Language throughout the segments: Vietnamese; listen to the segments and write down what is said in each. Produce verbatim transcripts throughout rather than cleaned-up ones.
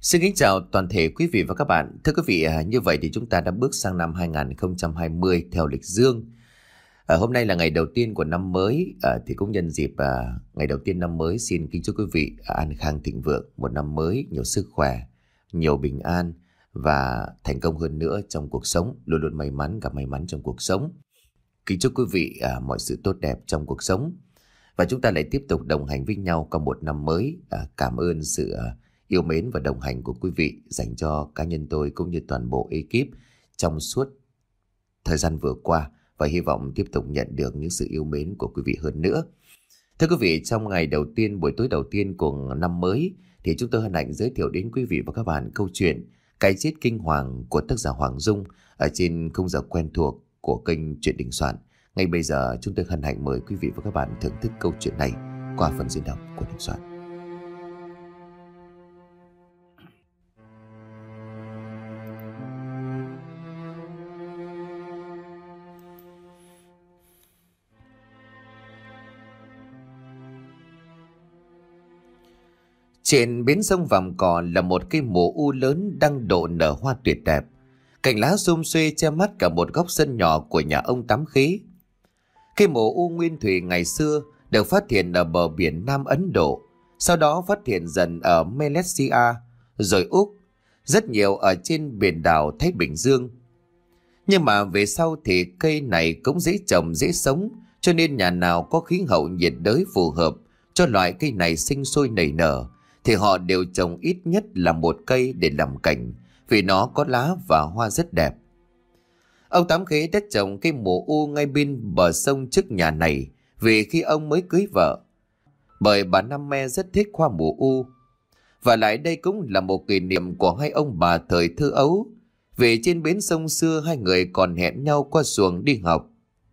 Xin kính chào toàn thể quý vị và các bạn. Thưa quý vị, à, như vậy thì chúng ta đã bước sang năm hai không hai không theo lịch dương. À, hôm nay là ngày đầu tiên của năm mới, à, thì cũng nhân dịp à, ngày đầu tiên năm mới xin kính chúc quý vị à, an khang thịnh vượng, một năm mới nhiều sức khỏe, nhiều bình an và thành công hơn nữa trong cuộc sống, luôn luôn may mắn gặp may mắn trong cuộc sống. Kính chúc quý vị à, mọi sự tốt đẹp trong cuộc sống. Và chúng ta lại tiếp tục đồng hành với nhau qua một năm mới. À, cảm ơn sự à, yêu mến và đồng hành của quý vị dành cho cá nhân tôi cũng như toàn bộ ekip trong suốt thời gian vừa qua, và hy vọng tiếp tục nhận được những sự yêu mến của quý vị hơn nữa. Thưa quý vị, trong ngày đầu tiên, buổi tối đầu tiên của năm mới thì chúng tôi hân hạnh giới thiệu đến quý vị và các bạn câu chuyện Cái chết kinh hoàng của tác giả Hoàng Dung ở trên khung giờ quen thuộc của kênh Chuyện Đình Soạn. Ngay bây giờ chúng tôi hân hạnh mời quý vị và các bạn thưởng thức câu chuyện này qua phần diễn đọc của Đình Soạn. Trên bến sông Vàm Cỏ là một cây mùa u lớn đang độ nở hoa tuyệt đẹp. Cành lá sum xuê che mắt cả một góc sân nhỏ của nhà ông Tám Khế. Cây mùa u nguyên thủy ngày xưa được phát hiện ở bờ biển Nam Ấn Độ, sau đó phát hiện dần ở Malaysia, rồi Úc, rất nhiều ở trên biển đảo Thái Bình Dương. Nhưng mà về sau thì cây này cũng dễ trồng dễ sống, cho nên nhà nào có khí hậu nhiệt đới phù hợp cho loại cây này sinh sôi nảy nở thì họ đều trồng ít nhất là một cây để làm cảnh, vì nó có lá và hoa rất đẹp. Ông Tám Khế đã trồng cây mùa u ngay bên bờ sông trước nhà này vì khi ông mới cưới vợ, bởi bà Năm Me rất thích hoa mùa u. Và lại đây cũng là một kỷ niệm của hai ông bà thời thơ ấu, vì trên bến sông xưa hai người còn hẹn nhau qua xuồng đi học.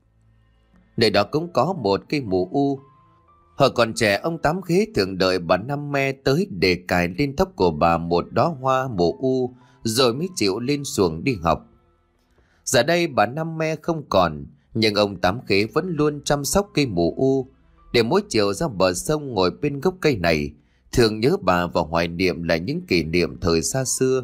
Nơi đó cũng có một cây mùa u. Hồi còn trẻ, ông Tám Khế thường đợi bà Năm Me tới để cài lên tóc của bà một đóa hoa mùa u rồi mới chịu lên xuồng đi học. Giờ đây bà Năm Me không còn, nhưng ông Tám Khế vẫn luôn chăm sóc cây mùa u, để mỗi chiều ra bờ sông ngồi bên gốc cây này, thường nhớ bà và hoài niệm lại những kỷ niệm thời xa xưa.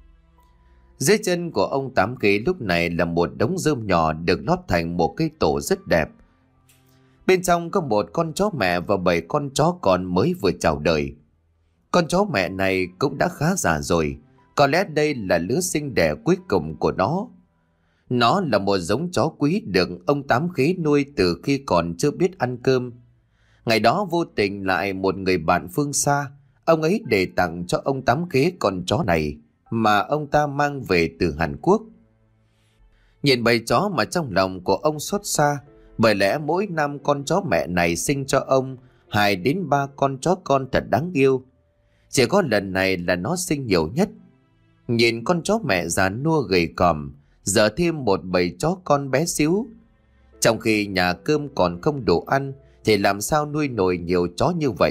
Dưới chân của ông Tám Khế lúc này là một đống rơm nhỏ được lót thành một cây tổ rất đẹp. Bên trong có một con chó mẹ và bảy con chó con mới vừa chào đời. Con chó mẹ này cũng đã khá già rồi, có lẽ đây là lứa sinh đẻ cuối cùng của nó. Nó là một giống chó quý được ông Tám Khế nuôi từ khi còn chưa biết ăn cơm. Ngày đó vô tình lại một người bạn phương xa, ông ấy để tặng cho ông Tám Khế con chó này mà ông ta mang về từ Hàn Quốc. Nhìn bầy chó mà trong lòng của ông xót xa, bởi lẽ mỗi năm con chó mẹ này sinh cho ông hai đến ba con chó con thật đáng yêu. Chỉ có lần này là nó sinh nhiều nhất. Nhìn con chó mẹ già nua gầy còm, giờ thêm một bầy chó con bé xíu. Trong khi nhà cơm còn không đủ ăn thì làm sao nuôi nổi nhiều chó như vậy.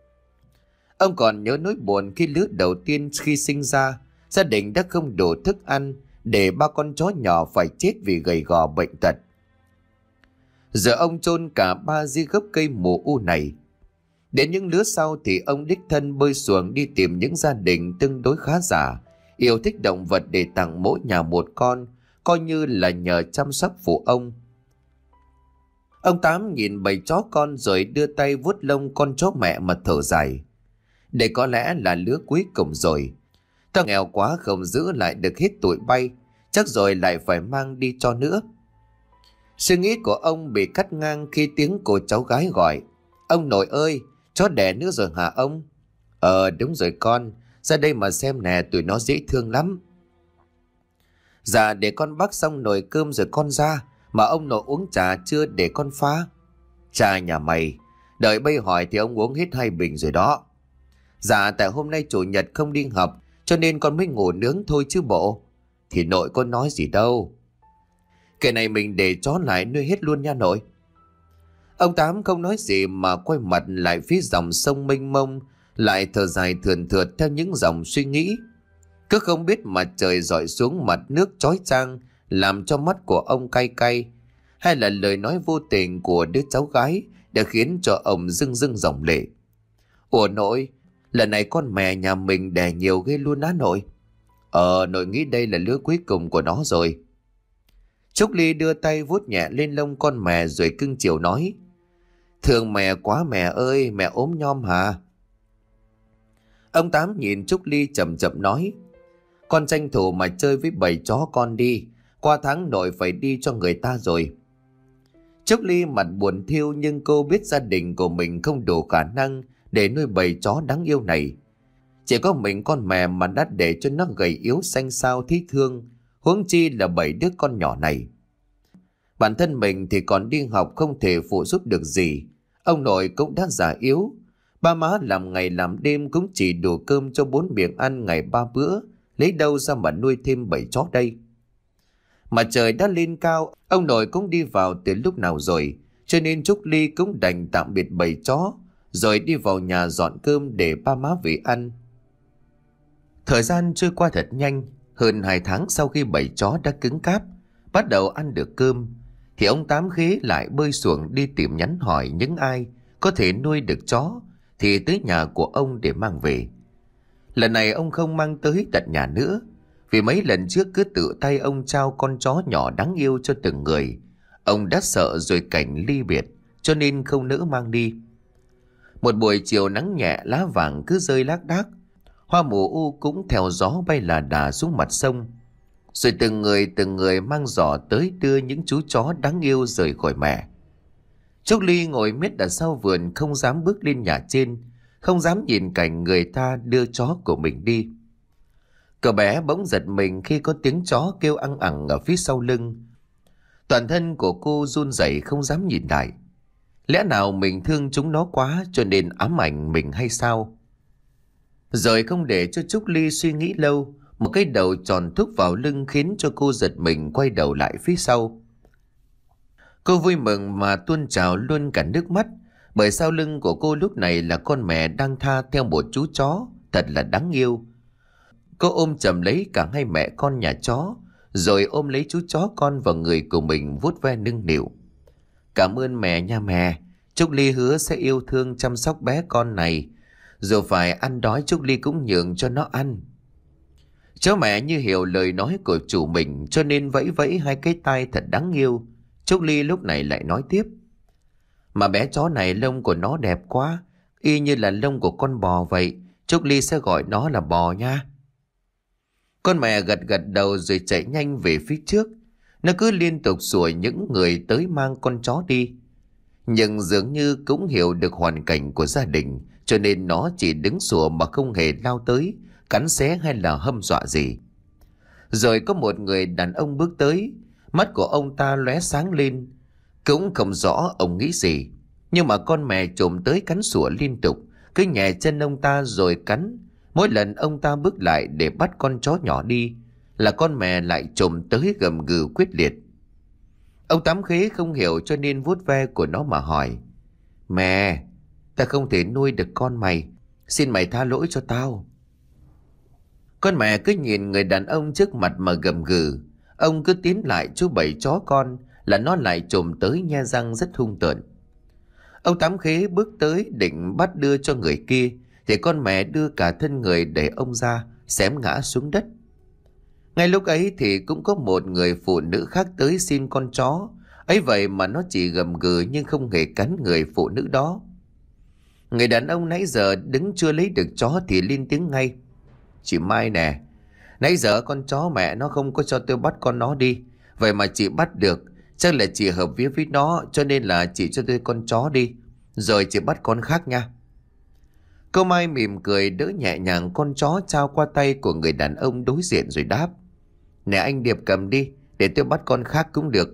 Ông còn nhớ nỗi buồn khi lứa đầu tiên khi sinh ra, gia đình đã không đủ thức ăn để ba con chó nhỏ phải chết vì gầy gò bệnh tật. Giờ ông chôn cả ba dưới gốc cây mùa u này. Đến những lứa sau thì ông đích thân bơi xuồng đi tìm những gia đình tương đối khá giả, yêu thích động vật để tặng mỗi nhà một con, coi như là nhờ chăm sóc phụ ông. Ông Tám nhìn bầy chó con rồi đưa tay vuốt lông con chó mẹ mà thở dài. Đây có lẽ là lứa cuối cùng rồi. Ta nghèo quá không giữ lại được hết tuổi bay, chắc rồi lại phải mang đi cho nữa. Suy nghĩ của ông bị cắt ngang khi tiếng của cháu gái gọi. Ông nội ơi, chó đẻ nữa rồi hả ông? Ờ đúng rồi con, ra đây mà xem nè, tụi nó dễ thương lắm. Dạ để con bắc xong nồi cơm rồi con ra, mà ông nội uống trà chưa để con pha? Trà nhà mày, đợi bây hỏi thì ông uống hết hai bình rồi đó. Dạ tại hôm nay chủ nhật không đi học cho nên con mới ngủ nướng thôi chứ bộ. Thì nội có nói gì đâu. Cái này mình để chó lại nuôi hết luôn nha nội. Ông Tám không nói gì mà quay mặt lại phía dòng sông mênh mông, lại thở dài thườn thượt theo những dòng suy nghĩ. Cứ không biết mà trời rọi xuống mặt nước chói chang làm cho mắt của ông cay cay, hay là lời nói vô tình của đứa cháu gái đã khiến cho ông rưng rưng dòng lệ. Ủa nội, Lần này con mè nhà mình đẻ nhiều ghê luôn á nội. Ờ, nội nghĩ đây là lứa cuối cùng của nó rồi. Trúc Ly đưa tay vuốt nhẹ lên lông con mè rồi cưng chiều nói: Thương mẹ quá mẹ ơi, mẹ ốm nhom hả? Ông Tám nhìn Trúc Ly chậm chậm nói: Con tranh thủ mà chơi với bầy chó con đi, qua tháng nội phải đi cho người ta rồi. Trúc Ly mặt buồn thiêu, nhưng cô biết gia đình của mình không đủ khả năng để nuôi bầy chó đáng yêu này. Chỉ có mình con mè mà đã để cho nó gầy yếu xanh xao thí thương, huống chi là bảy đứa con nhỏ này. Bản thân mình thì còn đi học không thể phụ giúp được gì. Ông nội cũng đã già yếu. Ba má làm ngày làm đêm cũng chỉ đủ cơm cho bốn miệng ăn ngày ba bữa, lấy đâu ra mà nuôi thêm bảy chó đây. Mà trời đã lên cao, ông nội cũng đi vào từ lúc nào rồi, cho nên Trúc Ly cũng đành tạm biệt bầy chó, rồi đi vào nhà dọn cơm để ba má về ăn. Thời gian trôi qua thật nhanh. Hơn hai tháng sau khi bầy chó đã cứng cáp, bắt đầu ăn được cơm, thì ông Tám Khế lại bơi xuồng đi tìm nhắn hỏi những ai có thể nuôi được chó thì tới nhà của ông để mang về. Lần này ông không mang tới tận nhà nữa, vì mấy lần trước cứ tự tay ông trao con chó nhỏ đáng yêu cho từng người. Ông đã sợ rồi cảnh ly biệt, cho nên không nỡ mang đi. Một buổi chiều nắng nhẹ, lá vàng cứ rơi lác đác, hoa mùa u cũng theo gió bay là đà xuống mặt sông. Rồi từng người từng người mang giỏ tới đưa những chú chó đáng yêu rời khỏi mẹ. Trúc Ly ngồi miết ở sau vườn, không dám bước lên nhà trên, không dám nhìn cảnh người ta đưa chó của mình đi. Cậu bé bỗng giật mình khi có tiếng chó kêu ăng ẳng ở phía sau lưng. Toàn thân của cô run rẩy không dám nhìn lại. Lẽ nào mình thương chúng nó quá cho nên ám ảnh mình hay sao? Rồi không để cho Trúc Ly suy nghĩ lâu, một cái đầu tròn thúc vào lưng khiến cho cô giật mình quay đầu lại phía sau. Cô vui mừng mà tuôn trào luôn cả nước mắt, bởi sau lưng của cô lúc này là con mẹ đang tha theo một chú chó thật là đáng yêu. Cô ôm chầm lấy cả hai mẹ con nhà chó, rồi ôm lấy chú chó con vào người của mình vuốt ve nâng niu. Cảm ơn mẹ nha mẹ, Trúc Ly hứa sẽ yêu thương chăm sóc bé con này, dù phải ăn đói Trúc Ly cũng nhường cho nó ăn. Chó mẹ như hiểu lời nói của chủ mình, cho nên vẫy vẫy hai cái tai thật đáng yêu. Trúc Ly lúc này lại nói tiếp: Mà bé chó này lông của nó đẹp quá, y như là lông của con bò vậy, Trúc Ly sẽ gọi nó là bò nha. Con mẹ gật gật đầu rồi chạy nhanh về phía trước. Nó cứ liên tục sủa những người tới mang con chó đi. Nhưng dường như cũng hiểu được hoàn cảnh của gia đình, cho nên nó chỉ đứng sủa mà không hề lao tới, cắn xé hay là hâm dọa gì. Rồi có một người đàn ông bước tới, mắt của ông ta lóe sáng lên. Cũng không rõ ông nghĩ gì, nhưng mà con mẹ trồm tới cắn sủa liên tục, cứ nhẹ chân ông ta rồi cắn. Mỗi lần ông ta bước lại để bắt con chó nhỏ đi là con mẹ lại trồm tới gầm gừ quyết liệt. Ông Tám Khế không hiểu cho nên vuốt ve của nó mà hỏi: Mẹ, ta không thể nuôi được con mày, xin mày tha lỗi cho tao. Con mẹ cứ nhìn người đàn ông trước mặt mà gầm gừ. Ông cứ tiến lại chú bảy chó con là nó lại trồm tới nhe răng rất hung tợn. Ông Tám Khế bước tới định bắt đưa cho người kia, thì con mẹ đưa cả thân người để ông ra, xém ngã xuống đất. Ngay lúc ấy thì cũng có một người phụ nữ khác tới xin con chó. Ấy vậy mà nó chỉ gầm gừ nhưng không hề cắn người phụ nữ đó. Người đàn ông nãy giờ đứng chưa lấy được chó thì lên tiếng ngay: Chị Mai nè, nãy giờ con chó mẹ nó không có cho tôi bắt con nó đi, vậy mà chị bắt được, chắc là chị hợp vía với nó, cho nên là chị cho tôi con chó đi, rồi chị bắt con khác nha. Cô Mai mỉm cười đỡ nhẹ nhàng con chó trao qua tay của người đàn ông đối diện rồi đáp: Nè anh Điệp cầm đi, để tôi bắt con khác cũng được.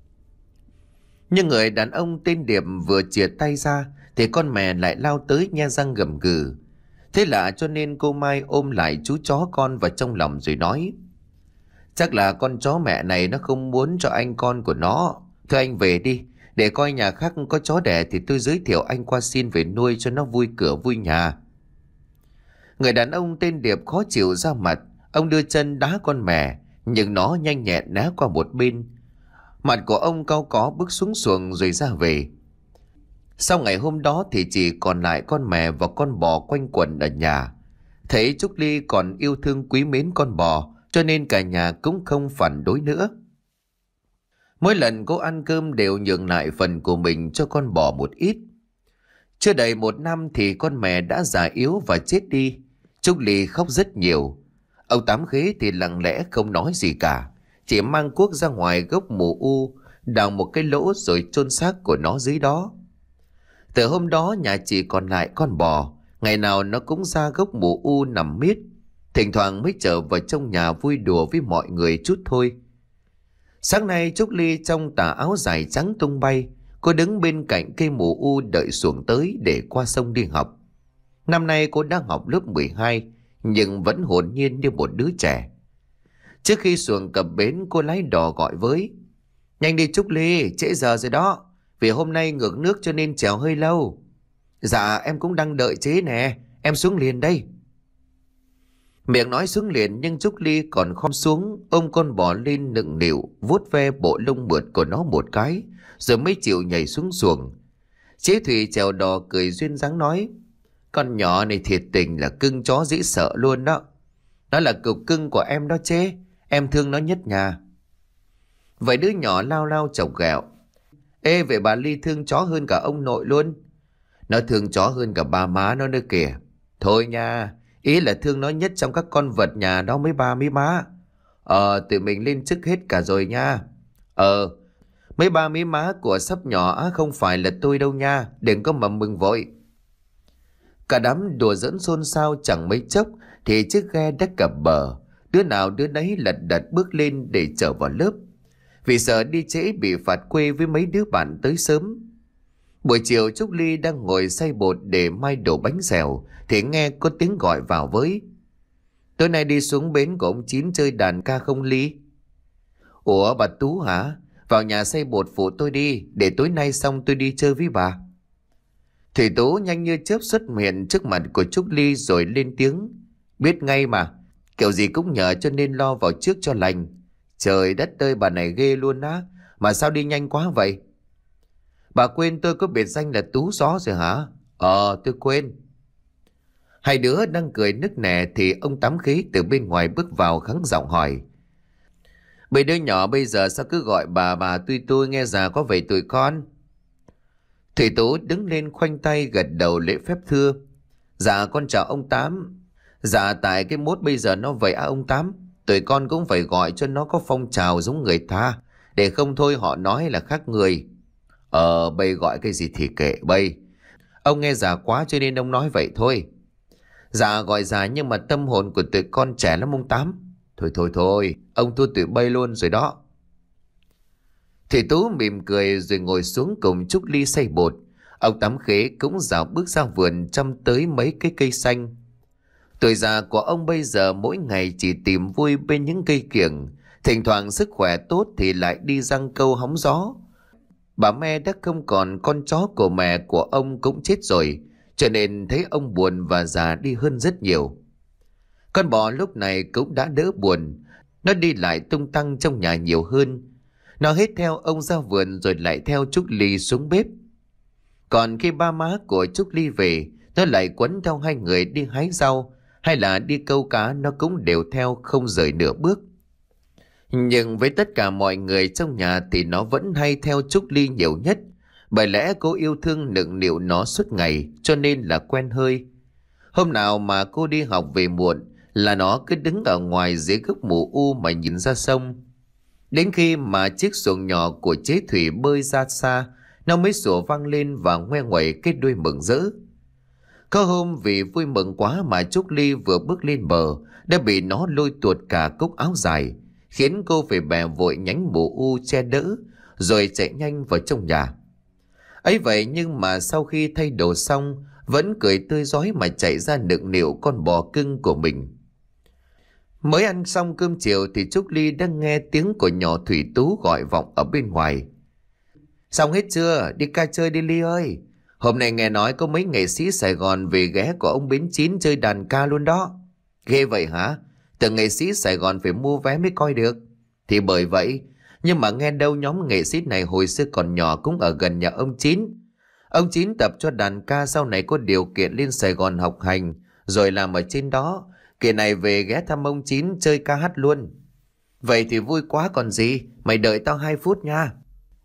Nhưng người đàn ông tên Điệp vừa chìa tay ra thì con mẹ lại lao tới nhe răng gầm gừ. Thế lạ cho nên cô Mai ôm lại chú chó con vào trong lòng rồi nói: Chắc là con chó mẹ này nó không muốn cho anh con của nó. Thôi anh về đi, để coi nhà khác có chó đẻ thì tôi giới thiệu anh qua xin về nuôi cho nó vui cửa vui nhà. Người đàn ông tên Điệp khó chịu ra mặt. Ông đưa chân đá con mẹ, nhưng nó nhanh nhẹn né qua một bên. Mặt của ông cau có bước xuống xuồng rồi ra về. Sau ngày hôm đó thì chỉ còn lại con mẹ và con bò quanh quẩn ở nhà. Thấy Trúc Ly còn yêu thương quý mến con bò, cho nên cả nhà cũng không phản đối nữa. Mỗi lần cô ăn cơm đều nhường lại phần của mình cho con bò một ít. Chưa đầy một năm thì con mẹ đã già yếu và chết đi. Trúc Ly khóc rất nhiều. Ông Tám Khế thì lặng lẽ không nói gì cả, chỉ mang cuốc ra ngoài gốc mù u, đào một cái lỗ rồi chôn xác của nó dưới đó. Từ hôm đó nhà chỉ còn lại con bò, ngày nào nó cũng ra gốc mù u nằm miết, thỉnh thoảng mới trở vào trong nhà vui đùa với mọi người chút thôi. Sáng nay Trúc Ly trong tà áo dài trắng tung bay, cô đứng bên cạnh cây mù u đợi xuồng tới để qua sông đi học. Năm nay cô đang học lớp mười hai, nhưng vẫn hồn nhiên như một đứa trẻ. Trước khi xuồng cập bến, cô lái đò gọi với: "Nhanh đi Trúc Ly, trễ giờ rồi đó, vì hôm nay ngược nước cho nên chèo hơi lâu." "Dạ em cũng đang đợi chế nè, em xuống liền đây." Miệng nói xuống liền nhưng Trúc Ly còn khom xuống ôm con bò lên nựng nịu, vuốt ve bộ lông mượt của nó một cái, rồi mới chịu nhảy xuống xuồng. Chế Thủy chèo đò cười duyên dáng nói: "Con nhỏ này thiệt tình là cưng chó dễ sợ luôn đó. Nó là cục cưng của em đó chế, em thương nó nhất nhà." Vậy đứa nhỏ lao lao chọc ghẹo: "Ê, vậy bà Ly thương chó hơn cả ông nội luôn." "Nó thương chó hơn cả ba má nó nữa kìa." "Thôi nha, ý là thương nó nhất trong các con vật nhà đó mấy ba mấy má." "Ờ, tụi mình lên chức hết cả rồi nha." "Ờ, mấy ba mấy má của sắp nhỏ không phải là tôi đâu nha, đừng có mà mừng vội." Cả đám đùa giỡn xôn xao chẳng mấy chốc thì chiếc ghe đã cập bờ, đứa nào đứa nấy lật đật bước lên để trở vào lớp, vì sợ đi trễ bị phạt quê với mấy đứa bạn tới sớm. Buổi chiều Trúc Ly đang ngồi xay bột để mai đổ bánh xèo thì nghe có tiếng gọi vào với: "Tối nay đi xuống bến của ông Chín chơi đàn ca không Ly?" "Ủa bà Tú hả? Vào nhà xay bột phụ tôi đi, để tối nay xong tôi đi chơi với bà." Thủy Tú nhanh như chớp xuất hiện trước mặt của Trúc Ly rồi lên tiếng: "Biết ngay mà, kiểu gì cũng nhờ cho nên lo vào trước cho lành." "Trời đất ơi, bà này ghê luôn á, mà sao đi nhanh quá vậy?" "Bà quên tôi có biệt danh là Tú Gió rồi hả?" "Ờ, tôi quên." Hai đứa đang cười nức nẻ thì ông Tám Khí từ bên ngoài bước vào khắng giọng hỏi: "Mấy đứa nhỏ bây giờ sao cứ gọi bà bà tôi tôi nghe già có vậy tụi con?" Thủy Tú đứng lên khoanh tay gật đầu lễ phép thưa: "Dạ con chào ông Tám." "Dạ tại cái mốt bây giờ nó vậy á ông Tám, tụi con cũng phải gọi cho nó có phong trào giống người ta, để không thôi họ nói là khác người." "Ờ bây gọi cái gì thì kệ bây, ông nghe già quá cho nên ông nói vậy thôi." "Dạ gọi già nhưng mà tâm hồn của tụi con trẻ lắm ông Tám." "Thôi thôi thôi, ông thua tụi bay luôn rồi đó." Thủy Tú mỉm cười rồi ngồi xuống cùng Trúc Ly xay bột. Ông Tám Khế cũng dạo bước ra vườn chăm tới mấy cái cây xanh. Tuổi già của ông bây giờ mỗi ngày chỉ tìm vui bên những cây kiểng, thỉnh thoảng sức khỏe tốt thì lại đi giăng câu hóng gió. Bà Me đã không còn, con chó của mẹ của ông cũng chết rồi, cho nên thấy ông buồn và già đi hơn rất nhiều. Con bò lúc này cũng đã đỡ buồn, nó đi lại tung tăng trong nhà nhiều hơn. Nó hết theo ông ra vườn rồi lại theo Trúc Ly xuống bếp. Còn khi ba má của Trúc Ly về, nó lại quấn theo hai người đi hái rau hay là đi câu cá, nó cũng đều theo không rời nửa bước. Nhưng với tất cả mọi người trong nhà thì nó vẫn hay theo Trúc Ly nhiều nhất, bởi lẽ cô yêu thương nựng nịu nó suốt ngày cho nên là quen hơi. Hôm nào mà cô đi học về muộn là nó cứ đứng ở ngoài dưới gốc mù u mà nhìn ra sông. Đến khi mà chiếc xuồng nhỏ của Chế Thủy bơi ra xa, nó mới sủa vang lên và ngoe nguẩy cái đuôi mừng rỡ. Có hôm vì vui mừng quá mà Trúc Ly vừa bước lên bờ đã bị nó lôi tuột cả cúc áo dài, khiến cô phải bè vội nhánh mù u che đỡ rồi chạy nhanh vào trong nhà. Ấy vậy nhưng mà sau khi thay đồ xong vẫn cười tươi rói mà chạy ra nựng nịu con bò cưng của mình. Mới ăn xong cơm chiều thì Trúc Ly đang nghe tiếng của nhỏ Thủy Tú gọi vọng ở bên ngoài: "Xong hết chưa? Đi ca chơi đi Ly ơi. Hôm nay nghe nói có mấy nghệ sĩ Sài Gòn về ghé của ông Bến Chín chơi đàn ca luôn đó." "Ghê vậy hả? Tưởng nghệ sĩ Sài Gòn phải mua vé mới coi được." "Thì bởi vậy, nhưng mà nghe đâu nhóm nghệ sĩ này hồi xưa còn nhỏ cũng ở gần nhà ông Chín. Ông Chín tập cho đàn ca sau này có điều kiện lên Sài Gòn học hành, rồi làm ở trên đó. Kỳ này về ghé thăm ông Chín chơi ca hát luôn. Vậy thì vui quá còn gì, mày đợi tao hai phút nha.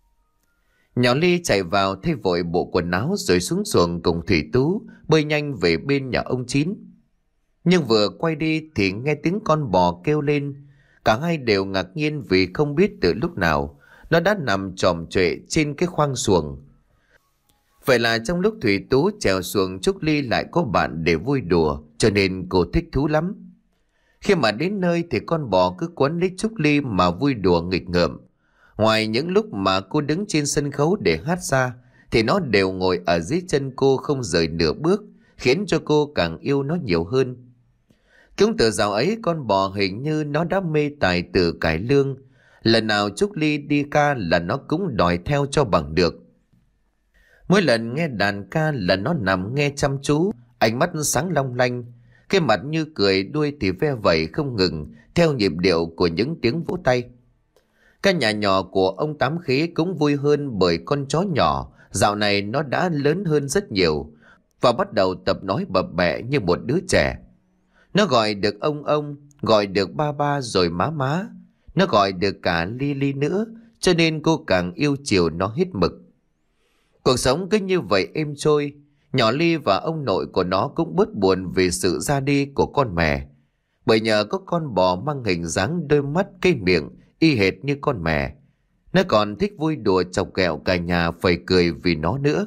Nhỏ Ly chạy vào thay vội bộ quần áo rồi xuống xuồng cùng Thủy Tú bơi nhanh về bên nhà ông Chín. Nhưng vừa quay đi thì nghe tiếng con bò kêu lên. Cả hai đều ngạc nhiên vì không biết từ lúc nào nó đã nằm chòm trệ trên cái khoang xuồng. Vậy là trong lúc Thủy Tú chèo xuồng, Trúc Ly lại có bạn để vui đùa, cho nên cô thích thú lắm. Khi mà đến nơi thì con bò cứ quấn lấy Trúc Ly mà vui đùa nghịch ngợm. Ngoài những lúc mà cô đứng trên sân khấu để hát ra, thì nó đều ngồi ở dưới chân cô không rời nửa bước, khiến cho cô càng yêu nó nhiều hơn. Cũng từ dạo ấy con bò hình như nó đã mê tài từ cải lương. Lần nào Trúc Ly đi ca là nó cũng đòi theo cho bằng được. Mỗi lần nghe đàn ca là nó nằm nghe chăm chú, ánh mắt sáng long lanh, cái mặt như cười, đuôi thì ve vẩy không ngừng theo nhịp điệu của những tiếng vỗ tay. Căn nhà nhỏ của ông Tám Khế cũng vui hơn bởi con chó nhỏ dạo này nó đã lớn hơn rất nhiều và bắt đầu tập nói bập bẹ như một đứa trẻ. Nó gọi được ông ông, gọi được ba ba rồi má má, nó gọi được cả Ly Ly nữa, cho nên cô càng yêu chiều nó hết mực. Cuộc sống cứ như vậy êm trôi. Nhỏ Ly và ông nội của nó cũng bớt buồn vì sự ra đi của con mẹ, bởi nhờ có con bò mang hình dáng, đôi mắt, cái miệng y hệt như con mẹ. Nó còn thích vui đùa chọc ghẹo cả nhà phẩy cười vì nó nữa.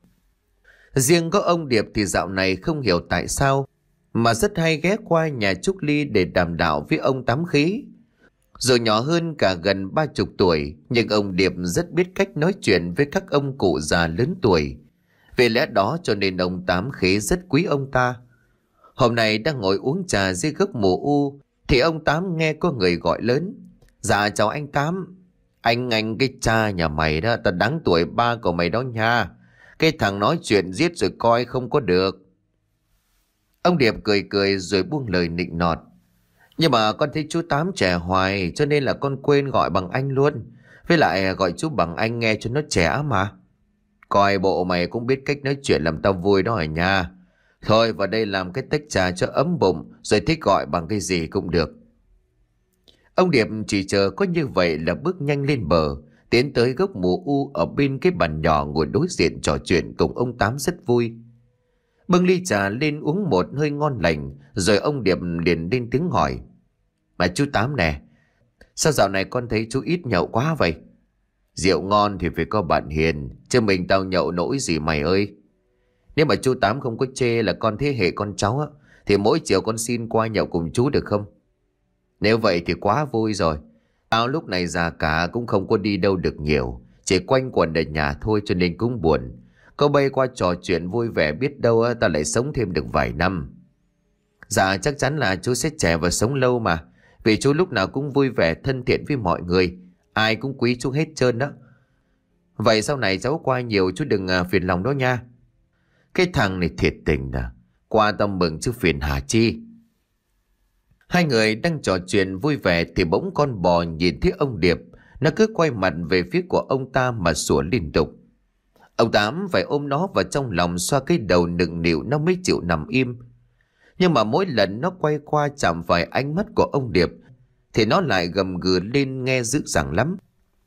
Riêng có ông Điệp thì dạo này không hiểu tại sao mà rất hay ghé qua nhà Trúc Ly để đàm đạo với ông Tám Khí. Dù nhỏ hơn cả gần ba chục tuổi, nhưng ông Điệp rất biết cách nói chuyện với các ông cụ già lớn tuổi. Vì lẽ đó cho nên ông Tám Khí rất quý ông ta. Hôm nay đang ngồi uống trà dưới gốc mù u thì ông Tám nghe có người gọi lớn. Dạ chào anh Tám. Anh anh cái cha nhà mày đó, ta đáng tuổi ba của mày đó nha. Cái thằng nói chuyện giết rồi coi không có được. Ông Điệp cười cười rồi buông lời nịnh nọt. Nhưng mà con thấy chú Tám trẻ hoài cho nên là con quên gọi bằng anh luôn. Với lại gọi chú bằng anh nghe cho nó trẻ mà. Coi bộ mày cũng biết cách nói chuyện làm tao vui đó hả nha. Thôi vào đây làm cái tách trà cho ấm bụng, rồi thích gọi bằng cái gì cũng được. Ông Điệp chỉ chờ có như vậy là bước nhanh lên bờ, tiến tới gốc mù u ở bên cái bàn nhỏ ngồi đối diện trò chuyện cùng ông Tám rất vui. Bưng ly trà lên uống một hơi ngon lành, rồi ông Điệp liền lên tiếng hỏi. Mà chú Tám nè, sao dạo này con thấy chú ít nhậu quá vậy? Rượu ngon thì phải có bạn hiền, chứ mình tao nhậu nổi gì mày ơi. Nếu mà chú Tám không có chê là con thế hệ con cháu á, thì mỗi chiều con xin qua nhậu cùng chú được không? Nếu vậy thì quá vui rồi. Tao lúc này già cả cũng không có đi đâu được nhiều, chỉ quanh quẩn ở nhà thôi cho nên cũng buồn. Có bay qua trò chuyện vui vẻ biết đâu á, ta lại sống thêm được vài năm. Dạ chắc chắn là chú sẽ trẻ và sống lâu mà. Vì chú lúc nào cũng vui vẻ thân thiện với mọi người, ai cũng quý chú hết trơn đó. Vậy sau này cháu qua nhiều chú đừng à, phiền lòng đó nha. Cái thằng này thiệt tình à, qua tâm mừng chứ phiền hả chi. Hai người đang trò chuyện vui vẻ thì bỗng con bò nhìn thấy ông Điệp, nó cứ quay mặt về phía của ông ta mà sủa liên tục. Ông Tám phải ôm nó vào trong lòng xoa cái đầu nựng nịu nó mới chịu nằm im. Nhưng mà mỗi lần nó quay qua chạm phải ánh mắt của ông Điệp thì nó lại gầm gừ lên nghe dữ dằn lắm.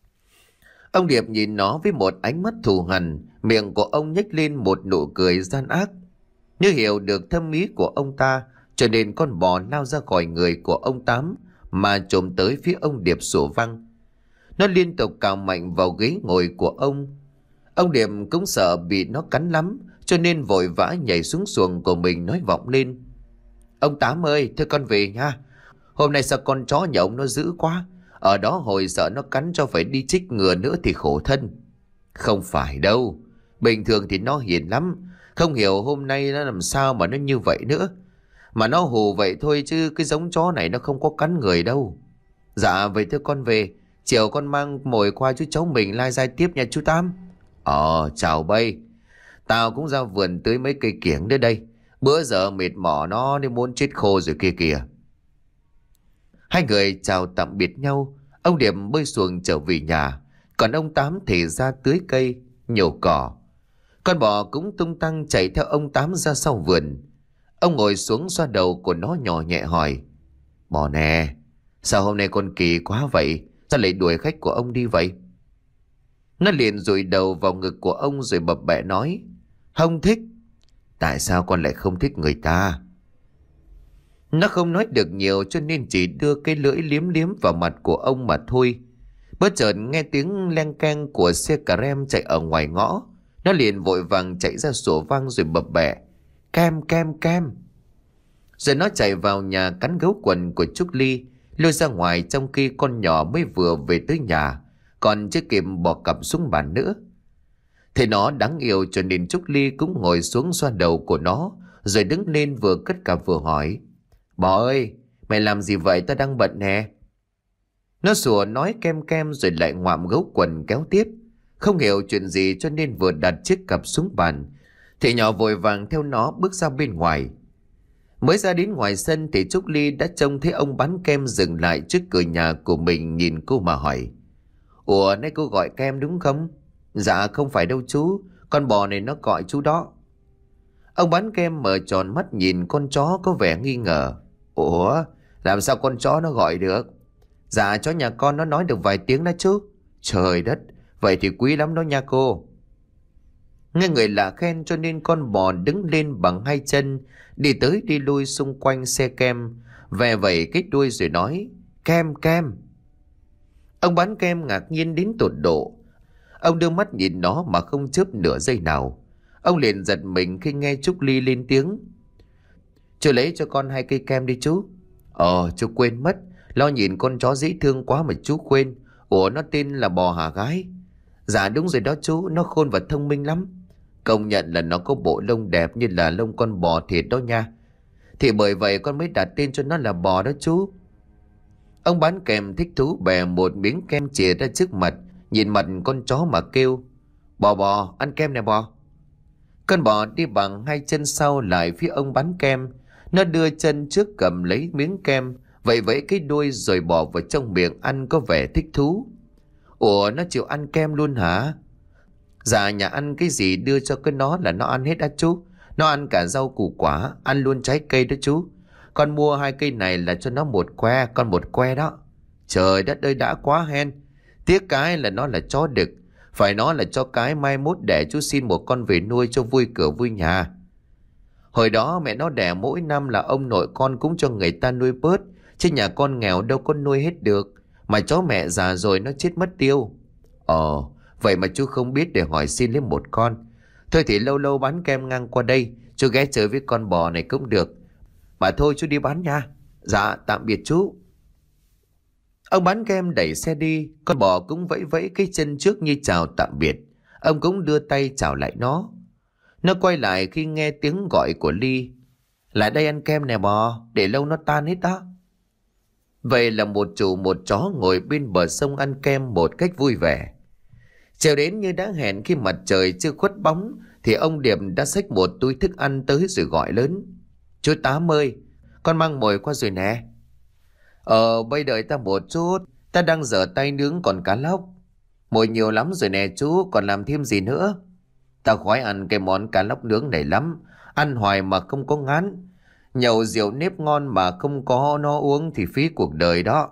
Ông Điệp nhìn nó với một ánh mắt thù hằn, miệng của ông nhếch lên một nụ cười gian ác. Như hiểu được thâm ý của ông ta, cho nên con bò lao ra khỏi người của ông Tám mà trồm tới phía ông Điệp sủa vang. Nó liên tục cào mạnh vào ghế ngồi của ông. Ông Điệp cũng sợ bị nó cắn lắm, cho nên vội vã nhảy xuống xuồng của mình nói vọng lên. Ông Tám ơi, thôi con về nha. Hôm nay sao con chó nhà ông nó dữ quá. Ở đó hồi sợ nó cắn cho phải đi chích ngừa nữa thì khổ thân. Không phải đâu, bình thường thì nó hiền lắm. Không hiểu hôm nay nó làm sao mà nó như vậy nữa. Mà nó hù vậy thôi chứ cái giống chó này nó không có cắn người đâu. Dạ vậy thôi con về. Chiều con mang mồi qua chú cháu mình lai dai tiếp nha chú Tám. Ờ chào bay. Tao cũng ra vườn tưới mấy cây kiểng đến đây. Bữa giờ mệt mỏi nó nên muốn chết khô rồi kia kìa. Hai người chào tạm biệt nhau. Ông Điệp bơi xuồng trở về nhà, còn ông Tám thì ra tưới cây, nhổ cỏ. Con bò cũng tung tăng chạy theo ông Tám ra sau vườn. Ông ngồi xuống xoa đầu của nó nhỏ nhẹ hỏi: Bò nè, sao hôm nay con kỳ quá vậy? Sao lại đuổi khách của ông đi vậy? Nó liền dụi đầu vào ngực của ông rồi bập bẹ nói: Không thích. Tại sao con lại không thích người ta? Nó không nói được nhiều cho nên chỉ đưa cái lưỡi liếm liếm vào mặt của ông mà thôi. Bất chợt nghe tiếng leng keng của xe cà rem chạy ở ngoài ngõ. Nó liền vội vàng chạy ra sủa vang rồi bập bẹ: Kem kem kem. Rồi nó chạy vào nhà cắn gấu quần của Trúc Ly, lôi ra ngoài trong khi con nhỏ mới vừa về tới nhà, còn chưa kịp bỏ cặp xuống bàn nữa. Thế nó đáng yêu cho nên Trúc Ly cũng ngồi xuống xoa đầu của nó, rồi đứng lên vừa cất cả vừa hỏi: Bò ơi, mày làm gì vậy? Ta đang bận nè. Nó sủa nói kem kem rồi lại ngoạm gấu quần kéo tiếp. Không hiểu chuyện gì cho nên vừa đặt chiếc cặp xuống bàn thì nhỏ vội vàng theo nó bước ra bên ngoài. Mới ra đến ngoài sân thì Trúc Ly đã trông thấy ông bán kem dừng lại trước cửa nhà của mình, nhìn cô mà hỏi: Ủa, nay cô gọi kem đúng không? Dạ không phải đâu chú, con bò này nó gọi chú đó. Ông bán kem mở tròn mắt nhìn con chó có vẻ nghi ngờ. Ủa, làm sao con chó nó gọi được? Dạ chó nhà con nó nói được vài tiếng đó chú. Trời đất, vậy thì quý lắm đó nha cô. Nghe người lạ khen cho nên con bò đứng lên bằng hai chân, đi tới đi lui xung quanh xe kem, về vẫy cái đuôi rồi nói: Kem kem. Ông bán kem ngạc nhiên đến tột độ. Ông đưa mắt nhìn nó mà không chớp nửa giây nào. Ông liền giật mình khi nghe Trúc Ly lên tiếng: Chú lấy cho con hai cây kem đi chú. Ờ, chú quên mất, lo nhìn con chó dễ thương quá mà chú quên. Ủa, nó tên là bò hả gái? Dạ đúng rồi đó chú, nó khôn và thông minh lắm. Công nhận là nó có bộ lông đẹp như là lông con bò thiệt đó nha. Thì bởi vậy con mới đặt tên cho nó là bò đó chú. Ông bán kem thích thú bè một miếng kem chìa ra trước mặt, nhìn mặt con chó mà kêu: Bò bò, ăn kem nè bò. Con bò đi bằng hai chân sau lại phía ông bán kem. Nó đưa chân trước cầm lấy miếng kem, vậy vẫy cái đuôi rồi bỏ vào trong miệng ăn có vẻ thích thú. Ủa, nó chịu ăn kem luôn hả? Dạ, nhà ăn cái gì đưa cho cái nó là nó ăn hết á chú. Nó ăn cả rau củ quả, ăn luôn trái cây đó chú. Con mua hai cây này là cho nó một que, con một que đó. Trời đất ơi, đã quá hen. Tiếc cái là nó là chó đực. Phải nó là cho cái mai mốt đẻ chú xin một con về nuôi cho vui cửa vui nhà. Hồi đó mẹ nó đẻ mỗi năm là ông nội con cũng cho người ta nuôi bớt, chứ nhà con nghèo đâu có nuôi hết được. Mà chó mẹ già rồi nó chết mất tiêu. Ồ, vậy mà chú không biết để hỏi xin lấy một con. Thôi thì lâu lâu bán kem ngang qua đây, chú ghé chơi với con bò này cũng được. Mà thôi chú đi bán nha. Dạ, tạm biệt chú. Ông bán kem đẩy xe đi, con bò cũng vẫy vẫy cái chân trước như chào tạm biệt. Ông cũng đưa tay chào lại nó. Nó quay lại khi nghe tiếng gọi của Ly: Lại đây ăn kem nè bò, để lâu nó tan hết đó. Vậy là một chủ một chó ngồi bên bờ sông ăn kem một cách vui vẻ. Chiều đến như đã hẹn, khi mặt trời chưa khuất bóng thì ông Điệp đã xách một túi thức ăn tới rồi gọi lớn: Chú Tám ơi, con mang mồi qua rồi nè. Ờ, bây đợi ta một chút, ta đang dở tay nướng còn cá lóc. Mồi nhiều lắm rồi nè chú, còn làm thêm gì nữa? Ta khoái ăn cái món cá lóc nướng này lắm, ăn hoài mà không có ngán. Nhậu rượu nếp ngon mà không có nó uống thì phí cuộc đời đó.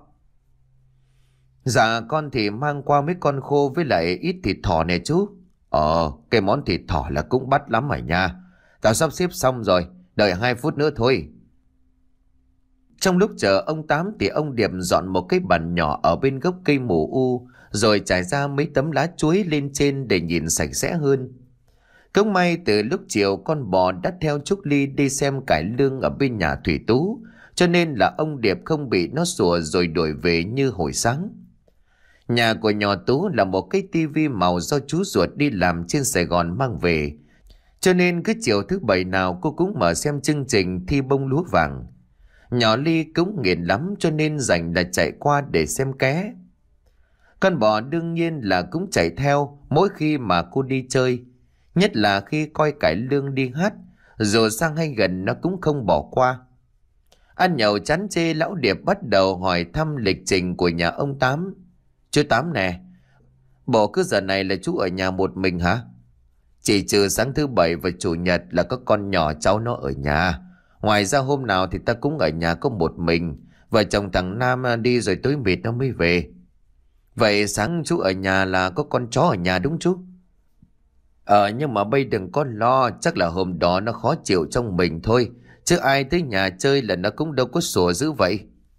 Dạ, con thì mang qua mấy con khô với lại ít thịt thỏ nè chú. Ờ, cái món thịt thỏ là cũng bắt lắm rồi nha. Tao sắp xếp xong rồi, đợi hai phút nữa thôi. Trong lúc chờ ông Tám thì ông Điệp dọn một cái bàn nhỏ ở bên gốc cây mù u, rồi trải ra mấy tấm lá chuối lên trên để nhìn sạch sẽ hơn. Cũng may từ lúc chiều con bò đã theo Trúc Ly đi xem cải lương ở bên nhà Thủy Tú, cho nên là ông Điệp không bị nó sủa rồi đuổi về như hồi sáng. Nhà của nhỏ Tú là một cái tivi màu do chú ruột đi làm trên Sài Gòn mang về, cho nên cứ chiều thứ bảy nào cô cũng mở xem chương trình thi bông lúa vàng. Nhỏ Ly cũng nghiền lắm cho nên rảnh là chạy qua để xem ké. Con bò đương nhiên là cũng chạy theo mỗi khi mà cô đi chơi, nhất là khi coi cải lương đi hát, dù sang hay gần nó cũng không bỏ qua. Ăn nhậu chán chê, lão Điệp bắt đầu hỏi thăm lịch trình của nhà ông Tám. Chú Tám nè, bộ cứ giờ này là chú ở nhà một mình hả? Chỉ trừ sáng thứ bảy và chủ nhật là có con nhỏ cháu nó ở nhà. Ngoài ra hôm nào thì ta cũng ở nhà có một mình. Vợ chồng thằng Nam đi rồi tối mịt nó mới về. Vậy sáng chú ở nhà là có con chó ở nhà đúng chú? Ờ nhưng mà bây đừng có lo, chắc là hôm đó nó khó chịu trong mình thôi. Chứ ai tới nhà chơi là nó cũng đâu có sủa dữ vậy.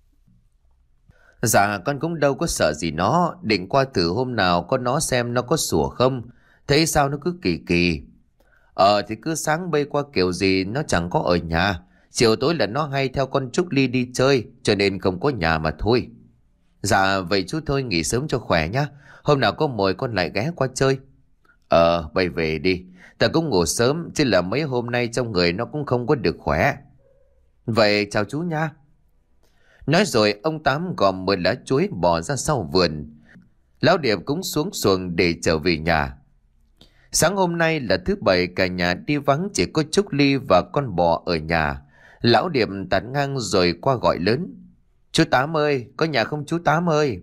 Dạ con cũng đâu có sợ gì nó, định qua thử hôm nào con nó xem nó có sủa không. Thấy sao nó cứ kỳ kỳ. Ờ thì cứ sáng bay qua kiểu gì nó chẳng có ở nhà. Chiều tối là nó hay theo con Trúc Ly đi chơi, cho nên không có nhà mà thôi. Dạ vậy chú thôi nghỉ sớm cho khỏe nhá. Hôm nào có mồi con lại ghé qua chơi. Ờ bay về đi. Ta cũng ngủ sớm, chứ là mấy hôm nay trong người nó cũng không có được khỏe. Vậy chào chú nha. Nói rồi ông Tám gom mười lá chuối bỏ ra sau vườn. Lão Điệp cũng xuống xuồng để trở về nhà. Sáng hôm nay là thứ bảy, cả nhà đi vắng, chỉ có Trúc Ly và con bò ở nhà. Lão Điệp tạt ngang rồi qua gọi lớn. Chú Tám ơi, có nhà không chú Tám ơi?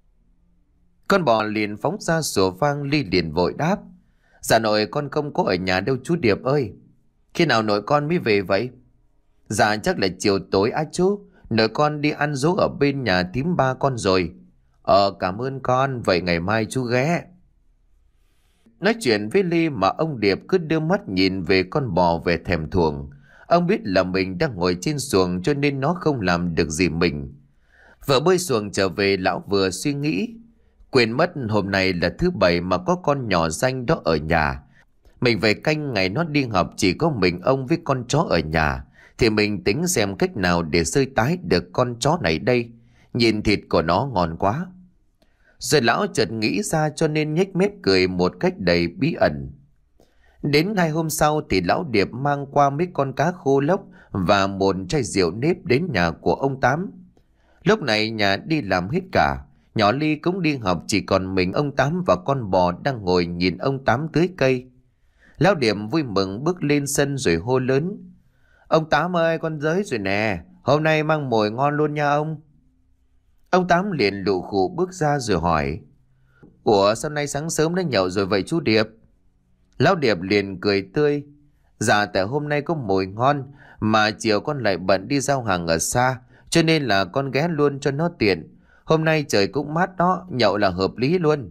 Con bò liền phóng ra sủa vang. Ly liền vội đáp. Dạ nội con không có ở nhà đâu chú Điệp ơi. Khi nào nội con mới về vậy? Dạ chắc là chiều tối á chú. Nội con đi ăn dỗ ở bên nhà thím ba con rồi. Ờ cảm ơn con, vậy ngày mai chú ghé. Nói chuyện với Ly mà ông Điệp cứ đưa mắt nhìn về con bò về thèm thuồng. Ông biết là mình đang ngồi trên xuồng cho nên nó không làm được gì mình. Vợ bơi xuồng trở về, lão vừa suy nghĩ. Quên mất hôm nay là thứ bảy mà có con nhỏ danh đó ở nhà. Mình về canh ngày nó đi học chỉ có mình ông với con chó ở nhà. Thì mình tính xem cách nào để xơi tái được con chó này đây. Nhìn thịt của nó ngon quá. Rồi lão chợt nghĩ ra cho nên nhếch mép cười một cách đầy bí ẩn. Đến ngày hôm sau thì lão Điệp mang qua mấy con cá khô lóc và một chai rượu nếp đến nhà của ông Tám. Lúc này nhà đi làm hết cả. Nhỏ Ly cũng đi học, chỉ còn mình ông Tám và con bò đang ngồi nhìn ông Tám tưới cây. Lão Điệp vui mừng bước lên sân rồi hô lớn. Ông Tám ơi, con tới rồi nè. Hôm nay mang mồi ngon luôn nha ông. Ông Tám liền lụ khụ bước ra rồi hỏi. Ủa sao nay sáng sớm đã nhậu rồi vậy chú Điệp? Lão Điệp liền cười tươi. Dạ tại hôm nay có mồi ngon, mà chiều con lại bận đi giao hàng ở xa, cho nên là con ghé luôn cho nó tiện. Hôm nay trời cũng mát đó, nhậu là hợp lý luôn.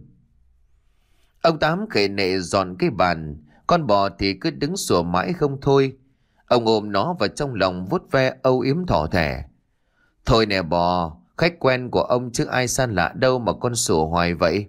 Ông Tám khệ nệ dọn cái bàn. Con bò thì cứ đứng sủa mãi không thôi. Ông ôm nó vào trong lòng vuốt ve âu yếm thỏ thẻ. Thôi nè bò, khách quen của ông chứ ai xa lạ đâu mà con sủa hoài vậy.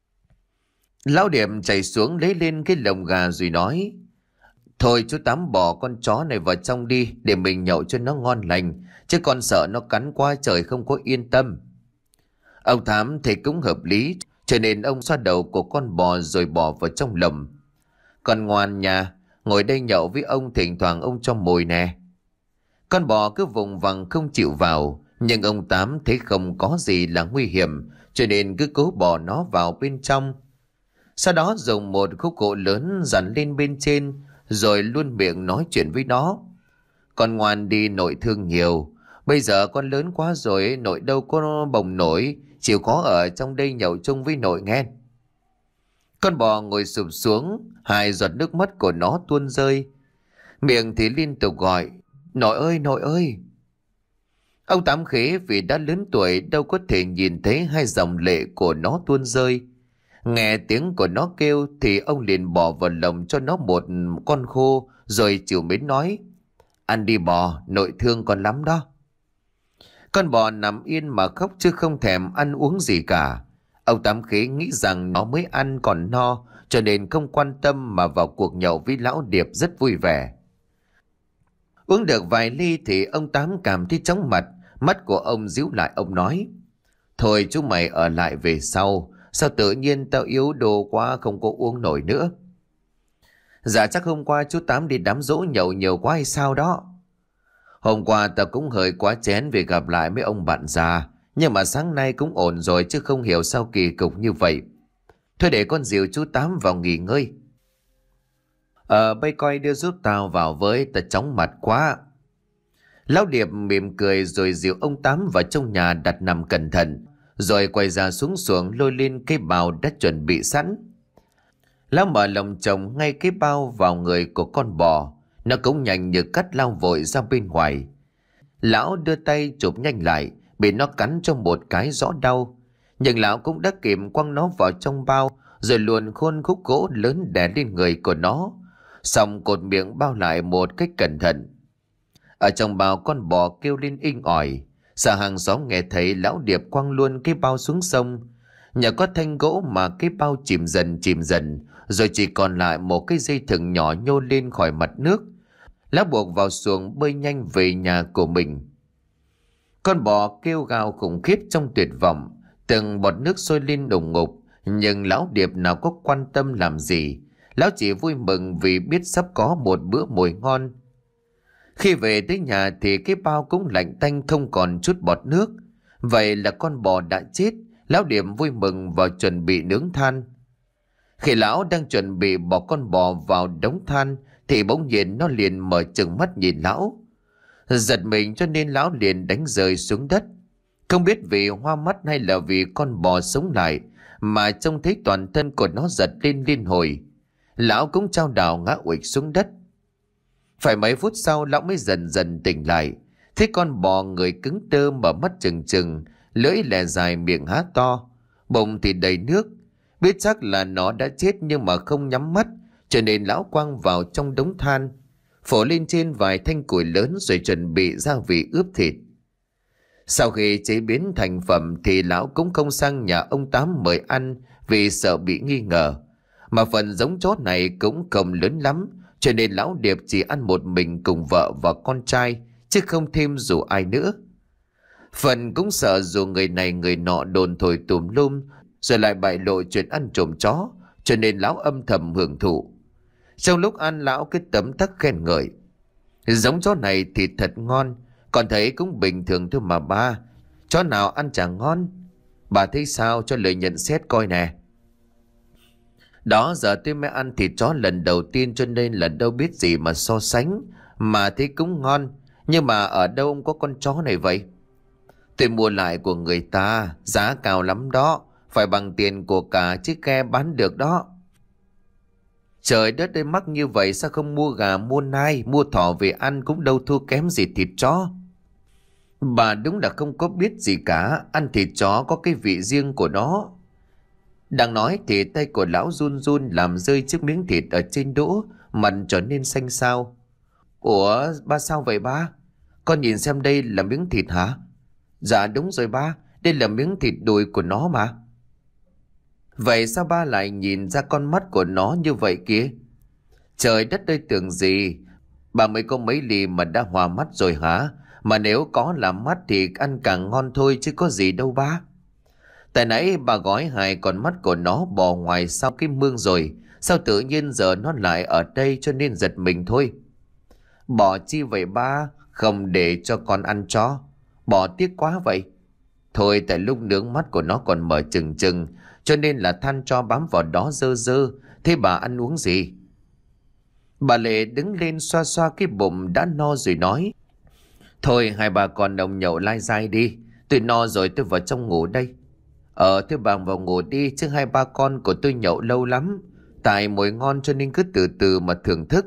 Lão Điệp chạy xuống lấy lên cái lồng gà rồi nói. Thôi chú Tám bỏ con chó này vào trong đi, để mình nhậu cho nó ngon lành, chứ con sợ nó cắn qua trời không có yên tâm. Ông Tám thì cũng hợp lý, cho nên ông xoa đầu của con bò rồi bỏ vào trong lồng. Con ngoan nha, ngồi đây nhậu với ông, thỉnh thoảng ông cho mồi nè. Con bò cứ vùng vằng không chịu vào, nhưng ông Tám thấy không có gì là nguy hiểm, cho nên cứ cố bỏ nó vào bên trong. Sau đó dùng một khúc gỗ lớn dàn lên bên trên, rồi luôn miệng nói chuyện với nó. Con ngoan đi, nội thương nhiều. Bây giờ con lớn quá rồi, nội đâu có bồng nổi, chịu khó ở trong đây nhậu chung với nội nghe. Con bò ngồi sụp xuống, hai giọt nước mắt của nó tuôn rơi. Miệng thì liên tục gọi, nội ơi, nội ơi. Ông Tám khế vì đã lớn tuổi đâu có thể nhìn thấy hai dòng lệ của nó tuôn rơi. Nghe tiếng của nó kêu thì ông liền bỏ vào lồng cho nó một con khô, rồi chịu mến nói. Ăn đi bò, nội thương con lắm đó. Con bò nằm yên mà khóc chứ không thèm ăn uống gì cả. Ông Tám khế nghĩ rằng nó mới ăn còn no, cho nên không quan tâm mà vào cuộc nhậu với lão Điệp rất vui vẻ. Uống được vài ly thì ông Tám cảm thấy chóng mặt, mắt của ông díu lại. Ông nói. Thôi chú mày ở lại về sau, sao tự nhiên tao yếu đồ quá không có uống nổi nữa. Dạ chắc hôm qua chú Tám đi đám dỗ nhậu nhiều quá hay sao đó. Hôm qua tao cũng hơi quá chén vì gặp lại mấy ông bạn già, nhưng mà sáng nay cũng ổn rồi, chứ không hiểu sao kỳ cục như vậy. Thôi để con dìu chú Tám vào nghỉ ngơi. Ờ bây coi đưa giúp tao vào với, tao chóng mặt quá. Lão Điệp mỉm cười rồi dìu ông Tám vào trong nhà đặt nằm cẩn thận, rồi quay ra xuống xuồng lôi lên cái bào đã chuẩn bị sẵn. Lão mở lồng chồng ngay cái bao vào người của con bò. Nó cũng nhanh như cắt lao vội ra bên ngoài. Lão đưa tay chụp nhanh lại, bị nó cắn cho một cái rõ đau. Nhưng lão cũng đã kịp quăng nó vào trong bao, rồi luồn khôn khúc gỗ lớn đè lên người của nó. Xong cột miệng bao lại một cách cẩn thận. Ở trong bao con bò kêu lên inh ỏi. Sợ hàng xóm nghe thấy, lão Điệp quăng luôn cái bao xuống sông. Nhờ có thanh gỗ mà cái bao chìm dần chìm dần, rồi chỉ còn lại một cái dây thừng nhỏ nhô lên khỏi mặt nước. Lão buộc vào xuồng bơi nhanh về nhà của mình. Con bò kêu gào khủng khiếp trong tuyệt vọng, từng bọt nước sôi lên đùng ngục. Nhưng lão Điệp nào có quan tâm làm gì. Lão chỉ vui mừng vì biết sắp có một bữa mồi ngon. Khi về tới nhà thì cái bao cũng lạnh tanh, không còn chút bọt nước. Vậy là con bò đã chết. Lão Điệp vui mừng và chuẩn bị nướng than. Khi lão đang chuẩn bị bỏ con bò vào đống than thì bỗng nhiên nó liền mở trừng mắt nhìn lão. Giật mình cho nên lão liền đánh rơi xuống đất. Không biết vì hoa mắt hay là vì con bò sống lại mà trông thấy toàn thân của nó giật lên liên hồi. Lão cũng chao đảo ngã uịch xuống đất. Phải mấy phút sau lão mới dần dần tỉnh lại. Thấy con bò người cứng đơ, mở mắt trừng trừng, lưỡi lè dài, miệng há to, bụng thì đầy nước. Biết chắc là nó đã chết nhưng mà không nhắm mắt, cho nên lão quăng vào trong đống than, phổ lên trên vài thanh củi lớn rồi chuẩn bị gia vị ướp thịt. Sau khi chế biến thành phẩm thì lão cũng không sang nhà ông Tám mời ăn vì sợ bị nghi ngờ. Mà phần giống chó này cũng không lớn lắm, cho nên lão Điệp chỉ ăn một mình cùng vợ và con trai, chứ không thêm dù ai nữa. Phần cũng sợ dù người này người nọ đồn thổi tùm lum, rồi lại bại lộ chuyện ăn trộm chó, cho nên lão âm thầm hưởng thụ. Trong lúc ăn, lão cứ tấm tắc khen ngợi: giống chó này thì thật ngon, còn thấy cũng bình thường thôi mà ba, chó nào ăn chả ngon. Bà thấy sao, cho lời nhận xét coi nè. Đó, giờ tôi mới ăn thịt chó lần đầu tiên cho nên là đâu biết gì mà so sánh, mà thấy cũng ngon. Nhưng mà ở đâu ông có con chó này vậy? Tôi mua lại của người ta, giá cao lắm đó, phải bằng tiền của cả chiếc ghe bán được đó. Trời đất ơi, mắc như vậy sao không mua gà, mua nai, mua thỏ về ăn cũng đâu thua kém gì thịt chó. Bà đúng là không có biết gì cả, ăn thịt chó có cái vị riêng của nó. Đang nói thì tay của lão run run làm rơi chiếc miếng thịt ở trên đũa, mặt trở nên xanh xao. Ủa, ba sao vậy ba? Con nhìn xem, đây là miếng thịt hả? Dạ đúng rồi ba, đây là miếng thịt đùi của nó mà. Vậy sao ba lại nhìn ra con mắt của nó như vậy kia? Trời đất ơi, tưởng gì bà mới có mấy ly mà đã hòa mắt rồi hả? Mà nếu có làm mắt thì ăn càng ngon thôi chứ có gì đâu ba. Tại nãy bà gói hai con mắt của nó bò ngoài sau cái mương rồi, sao tự nhiên giờ nó lại ở đây, cho nên giật mình thôi. Bỏ chi vậy ba? Không để cho con ăn chó, bỏ tiếc quá vậy. Thôi, tại lúc nướng mắt của nó còn mở trừng trừng, cho nên là than cho bám vào đó dơ dơ. Thế bà ăn uống gì? Bà Lệ đứng lên xoa xoa cái bụng đã no rồi nói: Thôi hai bà con đồng nhậu lai dai đi, tôi no rồi, tôi vào trong ngủ đây. Ờ tôi bằng vào ngủ đi, chứ hai ba con của tôi nhậu lâu lắm, tại mồi ngon cho nên cứ từ từ mà thưởng thức.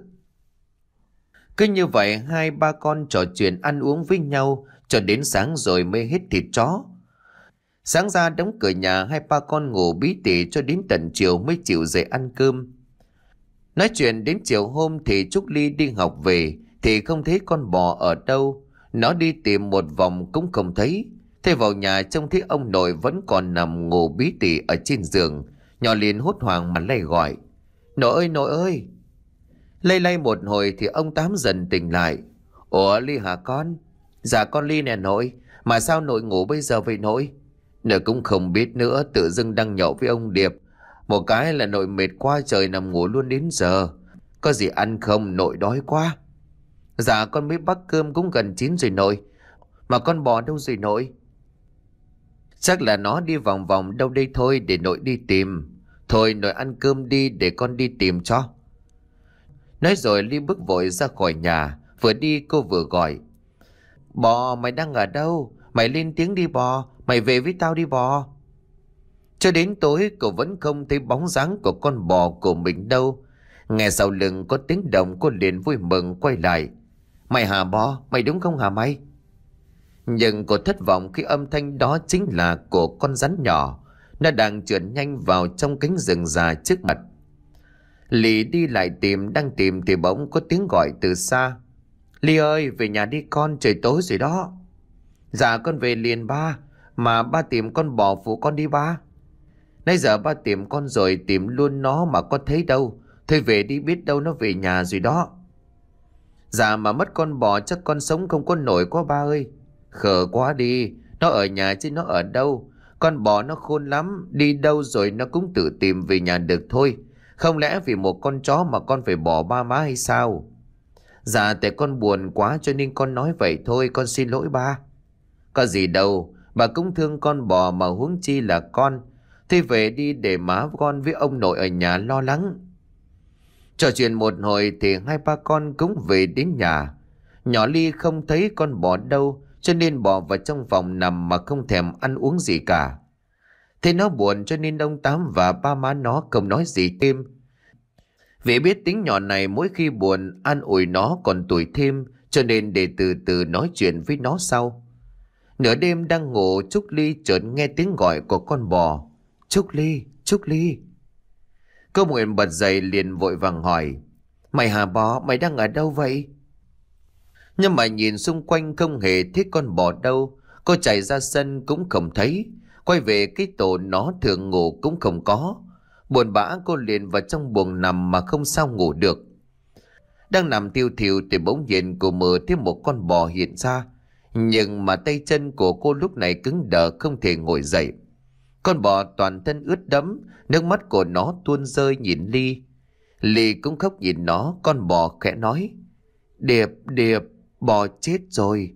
Cứ như vậy hai ba con trò chuyện ăn uống với nhau cho đến sáng rồi mới hết thịt chó. Sáng ra đóng cửa nhà, hai ba con ngủ bí tỉ cho đến tận chiều mới chịu dậy ăn cơm. Nói chuyện đến chiều hôm thì Trúc Ly đi học về thì không thấy con bò ở đâu. Nó đi tìm một vòng cũng không thấy. Thế vào nhà trông thấy ông nội vẫn còn nằm ngủ bí tỉ ở trên giường. Nhỏ liền hốt hoảng mà lay gọi: Nội ơi, nội ơi! Lay lay một hồi thì ông Tám dần tỉnh lại. Ủa Ly hả con? Dạ con Ly nè nội. Mà sao nội ngủ bây giờ vậy nội? Nội cũng không biết nữa, tự dưng đang nhậu với ông Điệp. Một cái là nội mệt quá trời nằm ngủ luôn đến giờ. Có gì ăn không, nội đói quá. Dạ con mới bắt cơm cũng gần chín rồi nội. Mà con bò đâu rồi nội? Chắc là nó đi vòng vòng đâu đây thôi, để nội đi tìm. Thôi nội ăn cơm đi để con đi tìm cho. Nói rồi Ly bước vội ra khỏi nhà. Vừa đi cô vừa gọi: Bò, mày đang ở đâu? Mày lên tiếng đi bò, mày về với tao đi bò. Cho đến tối cô vẫn không thấy bóng dáng của con bò của mình đâu. Nghe sau lưng có tiếng động, cô liền vui mừng quay lại. Mày hả bò? Mày đúng không hả mày? Nhưng cô thất vọng khi âm thanh đó chính là của con rắn nhỏ. Nó đang trượt nhanh vào trong cánh rừng già trước mặt. Lì đi lại tìm, đang tìm thì bỗng có tiếng gọi từ xa. Ly ơi, về nhà đi con, trời tối rồi đó. Dạ con về liền ba. Mà ba tìm con bò phụ con đi ba. Nãy giờ ba tìm con rồi, tìm luôn nó mà có thấy đâu. Thôi về đi, biết đâu nó về nhà rồi đó. Dạ mà mất con bò chắc con sống không có nổi quá ba ơi. Khờ quá đi, nó ở nhà chứ nó ở đâu. Con bò nó khôn lắm, đi đâu rồi nó cũng tự tìm về nhà được thôi. Không lẽ vì một con chó mà con phải bỏ ba má hay sao? Dạ tại con buồn quá cho nên con nói vậy thôi, con xin lỗi ba. Có gì đâu, bà cũng thương con bò mà huống chi là con. Thế về đi để má con với ông nội ở nhà lo lắng. Trò chuyện một hồi thì hai ba con cũng về đến nhà. Nhỏ Ly không thấy con bò đâu, cho nên bò vào trong phòng nằm mà không thèm ăn uống gì cả. Thế nó buồn cho nên ông Tám và ba má nó không nói gì thêm. Vì biết tính nhỏ này mỗi khi buồn an ủi nó còn tủi thêm, cho nên để từ từ nói chuyện với nó sau. Nửa đêm đang ngủ, Trúc Ly chợt nghe tiếng gọi của con bò. Trúc Ly, Trúc Ly. Cô Nguyện bật dậy liền vội vàng hỏi. Mày hả bò, mày đang ở đâu vậy? Nhưng mà nhìn xung quanh không hề thấy con bò đâu. Cô chạy ra sân cũng không thấy. Quay về cái tổ nó thường ngủ cũng không có. Buồn bã cô liền vào trong buồng nằm mà không sao ngủ được. Đang nằm tiêu thìu thì bỗng nhiên cô mơ thấy một con bò hiện ra. Nhưng mà tay chân của cô lúc này cứng đờ không thể ngồi dậy. Con bò toàn thân ướt đẫm, nước mắt của nó tuôn rơi nhìn Ly. Ly cũng khóc nhìn nó, con bò khẽ nói. Điệp, Điệp, bò chết rồi.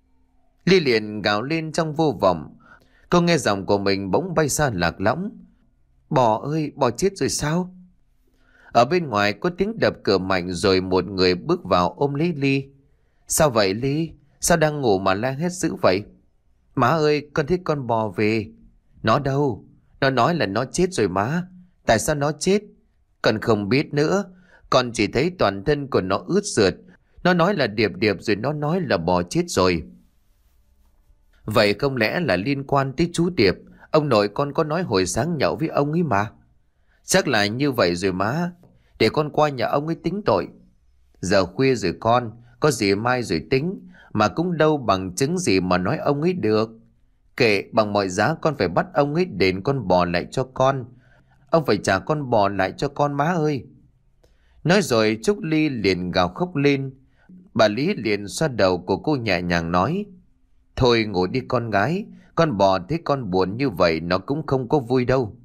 Ly liền gào lên trong vô vọng. Cô nghe giọng của mình bỗng bay xa lạc lõng. Bò ơi, bò chết rồi sao? Ở bên ngoài có tiếng đập cửa mạnh rồi một người bước vào ôm lấy Ly. Sao vậy Ly? Sao đang ngủ mà la hét dữ vậy? Má ơi, con thấy con bò về. Nó đâu? Nó nói là nó chết rồi má. Tại sao nó chết? Con không biết nữa. Con chỉ thấy toàn thân của nó ướt rượt. Nó nói là Điệp Điệp rồi nó nói là bò chết rồi. Vậy không lẽ là liên quan tới chú Điệp? Ông nội con có nói hồi sáng nhậu với ông ấy mà. Chắc là như vậy rồi má. Để con qua nhà ông ấy tính tội. Giờ khuya rồi con, có gì mai rồi tính. Mà cũng đâu bằng chứng gì mà nói ông ấy được. Kệ, bằng mọi giá con phải bắt ông ấy đền con bò lại cho con. Ông phải trả con bò lại cho con má ơi. Nói rồi Trúc Ly liền gào khóc lên. Bà Lý liền xoa đầu của cô nhẹ nhàng nói. Thôi ngủ đi con gái. Con bò thấy con buồn như vậy nó cũng không có vui đâu.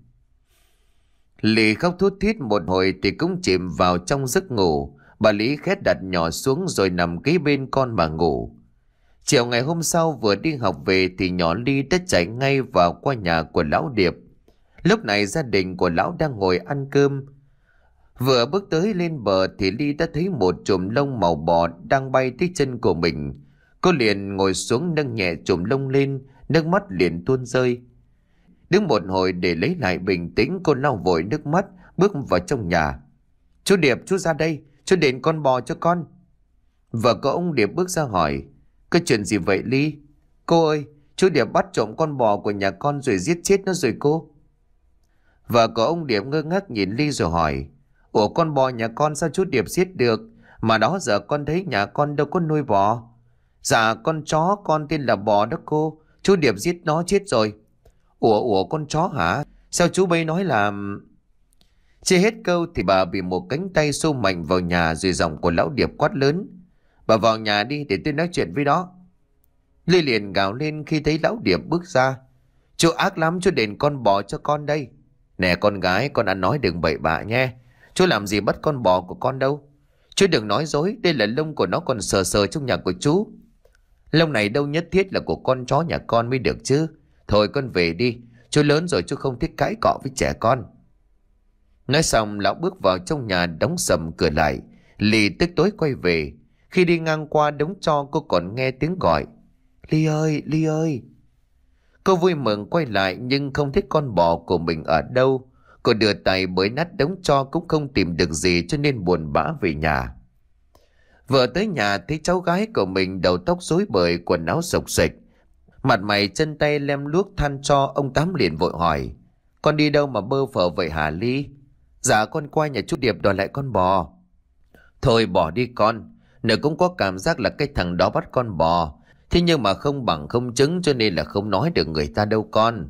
Lì khóc thút thít một hồi thì cũng chìm vào trong giấc ngủ. Bà Lý khét đặt nhỏ xuống rồi nằm kế bên con mà ngủ. Chiều ngày hôm sau vừa đi học về thì nhỏ Ly đã chạy ngay vào qua nhà của lão Điệp. Lúc này gia đình của lão đang ngồi ăn cơm. Vừa bước tới lên bờ thì Ly đã thấy một chùm lông màu bò đang bay tới chân của mình. Cô liền ngồi xuống nâng nhẹ chùm lông lên, nước mắt liền tuôn rơi. Đứng một hồi để lấy lại bình tĩnh, cô lau vội nước mắt bước vào trong nhà. Chú Điệp, chú ra đây, chú đền con bò cho con. Vợ của ông Điệp bước ra hỏi. Cái chuyện gì vậy Ly? Cô ơi, chú Điệp bắt trộm con bò của nhà con rồi giết chết nó rồi cô. Vợ của ông Điệp ngơ ngác nhìn Ly rồi hỏi. Ủa con bò nhà con sao chú Điệp giết được? Mà đó giờ con thấy nhà con đâu có nuôi bò. Dạ con chó con tên là Bò đó cô. Chú Điệp giết nó chết rồi. Ủa ủa con chó hả? Sao chú bây nói là... Chưa hết câu thì bà bị một cánh tay xô mạnh vào nhà rồi giọng của lão Điệp quát lớn. Bà vào nhà đi để tôi nói chuyện với nó. Ly liền gào lên khi thấy lão Điệp bước ra. Chú ác lắm, chú đền con bò cho con đây. Nè con gái, con ăn nói đừng bậy bạ nhé. Chú làm gì bắt con bò của con đâu. Chú đừng nói dối, đây là lông của nó còn sờ sờ trong nhà của chú. Lông này đâu nhất thiết là của con chó nhà con mới được chứ. Thôi con về đi, chú lớn rồi chú không thích cãi cọ với trẻ con. Nói xong lão bước vào trong nhà đóng sầm cửa lại. Ly tức tối quay về. Khi đi ngang qua đống tro cô còn nghe tiếng gọi. Ly ơi, Ly ơi. Cô vui mừng quay lại nhưng không thấy con bò của mình ở đâu. Cô đưa tay bới nát đống tro cũng không tìm được gì, cho nên buồn bã về nhà. Vừa tới nhà thấy cháu gái của mình đầu tóc rối bời, quần áo xộc xệch, mặt mày chân tay lem luốc than tro. Ông Tám liền vội hỏi: "Con đi đâu mà bơ phờ vậy hả Ly?" "Dạ con qua nhà chú Điệp đòi lại con bò." "Thôi bỏ đi con, nợ cũng có cảm giác là cái thằng đó bắt con bò. Thế nhưng mà không bằng không chứng, cho nên là không nói được người ta đâu con."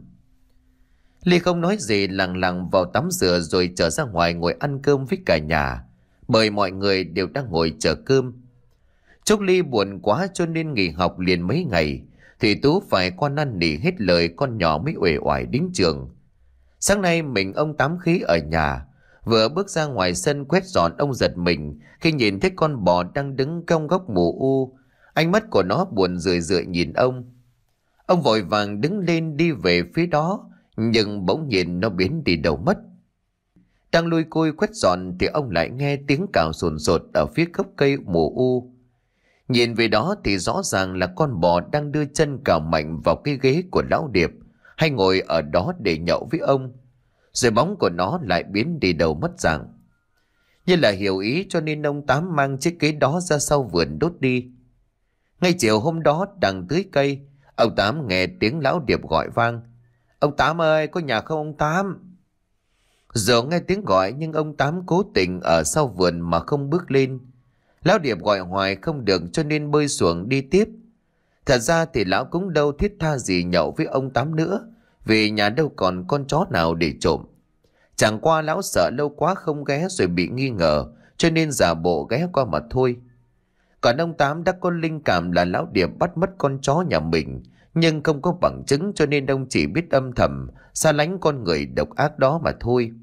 Ly không nói gì, lặng lặng vào tắm rửa rồi trở ra ngoài ngồi ăn cơm với cả nhà, bởi mọi người đều đang ngồi chờ cơm. Trúc Ly buồn quá cho nên nghỉ học liền mấy ngày. Thủy Tú phải qua năn nỉ hết lời, con nhỏ mới uể oải đến trường. Sáng nay mình ông Tám Khí ở nhà, vừa bước ra ngoài sân quét dọn, ông giật mình khi nhìn thấy con bò đang đứng trong góc mù u. Ánh mắt của nó buồn rười rượi nhìn ông. Ông vội vàng đứng lên đi về phía đó, nhưng bỗng nhiên nó biến đi đâu mất. Đang lui cui quét dọn thì ông lại nghe tiếng cào sồn sột ở phía gốc cây mù u. Nhìn về đó thì rõ ràng là con bò đang đưa chân cào mạnh vào cái ghế của lão Điệp, hay ngồi ở đó để nhậu với ông. Rồi bóng của nó lại biến đi đâu mất dạng. Như là hiểu ý cho nên ông Tám mang chiếc ghế đó ra sau vườn đốt đi. Ngay chiều hôm đó đằng tưới cây, ông Tám nghe tiếng lão Điệp gọi vang: "Ông Tám ơi, có nhà không ông Tám?" Giờ nghe tiếng gọi nhưng ông Tám cố tình ở sau vườn mà không bước lên. Lão Điệp gọi hoài không được cho nên bơi xuồng đi tiếp. Thật ra thì lão cũng đâu thiết tha gì nhậu với ông Tám nữa, vì nhà đâu còn con chó nào để trộm. Chẳng qua lão sợ lâu quá không ghé rồi bị nghi ngờ, cho nên giả bộ ghé qua mà thôi. Còn ông Tám đã có linh cảm là lão Điệp bắt mất con chó nhà mình, nhưng không có bằng chứng, cho nên ông chỉ biết âm thầm xa lánh con người độc ác đó mà thôi.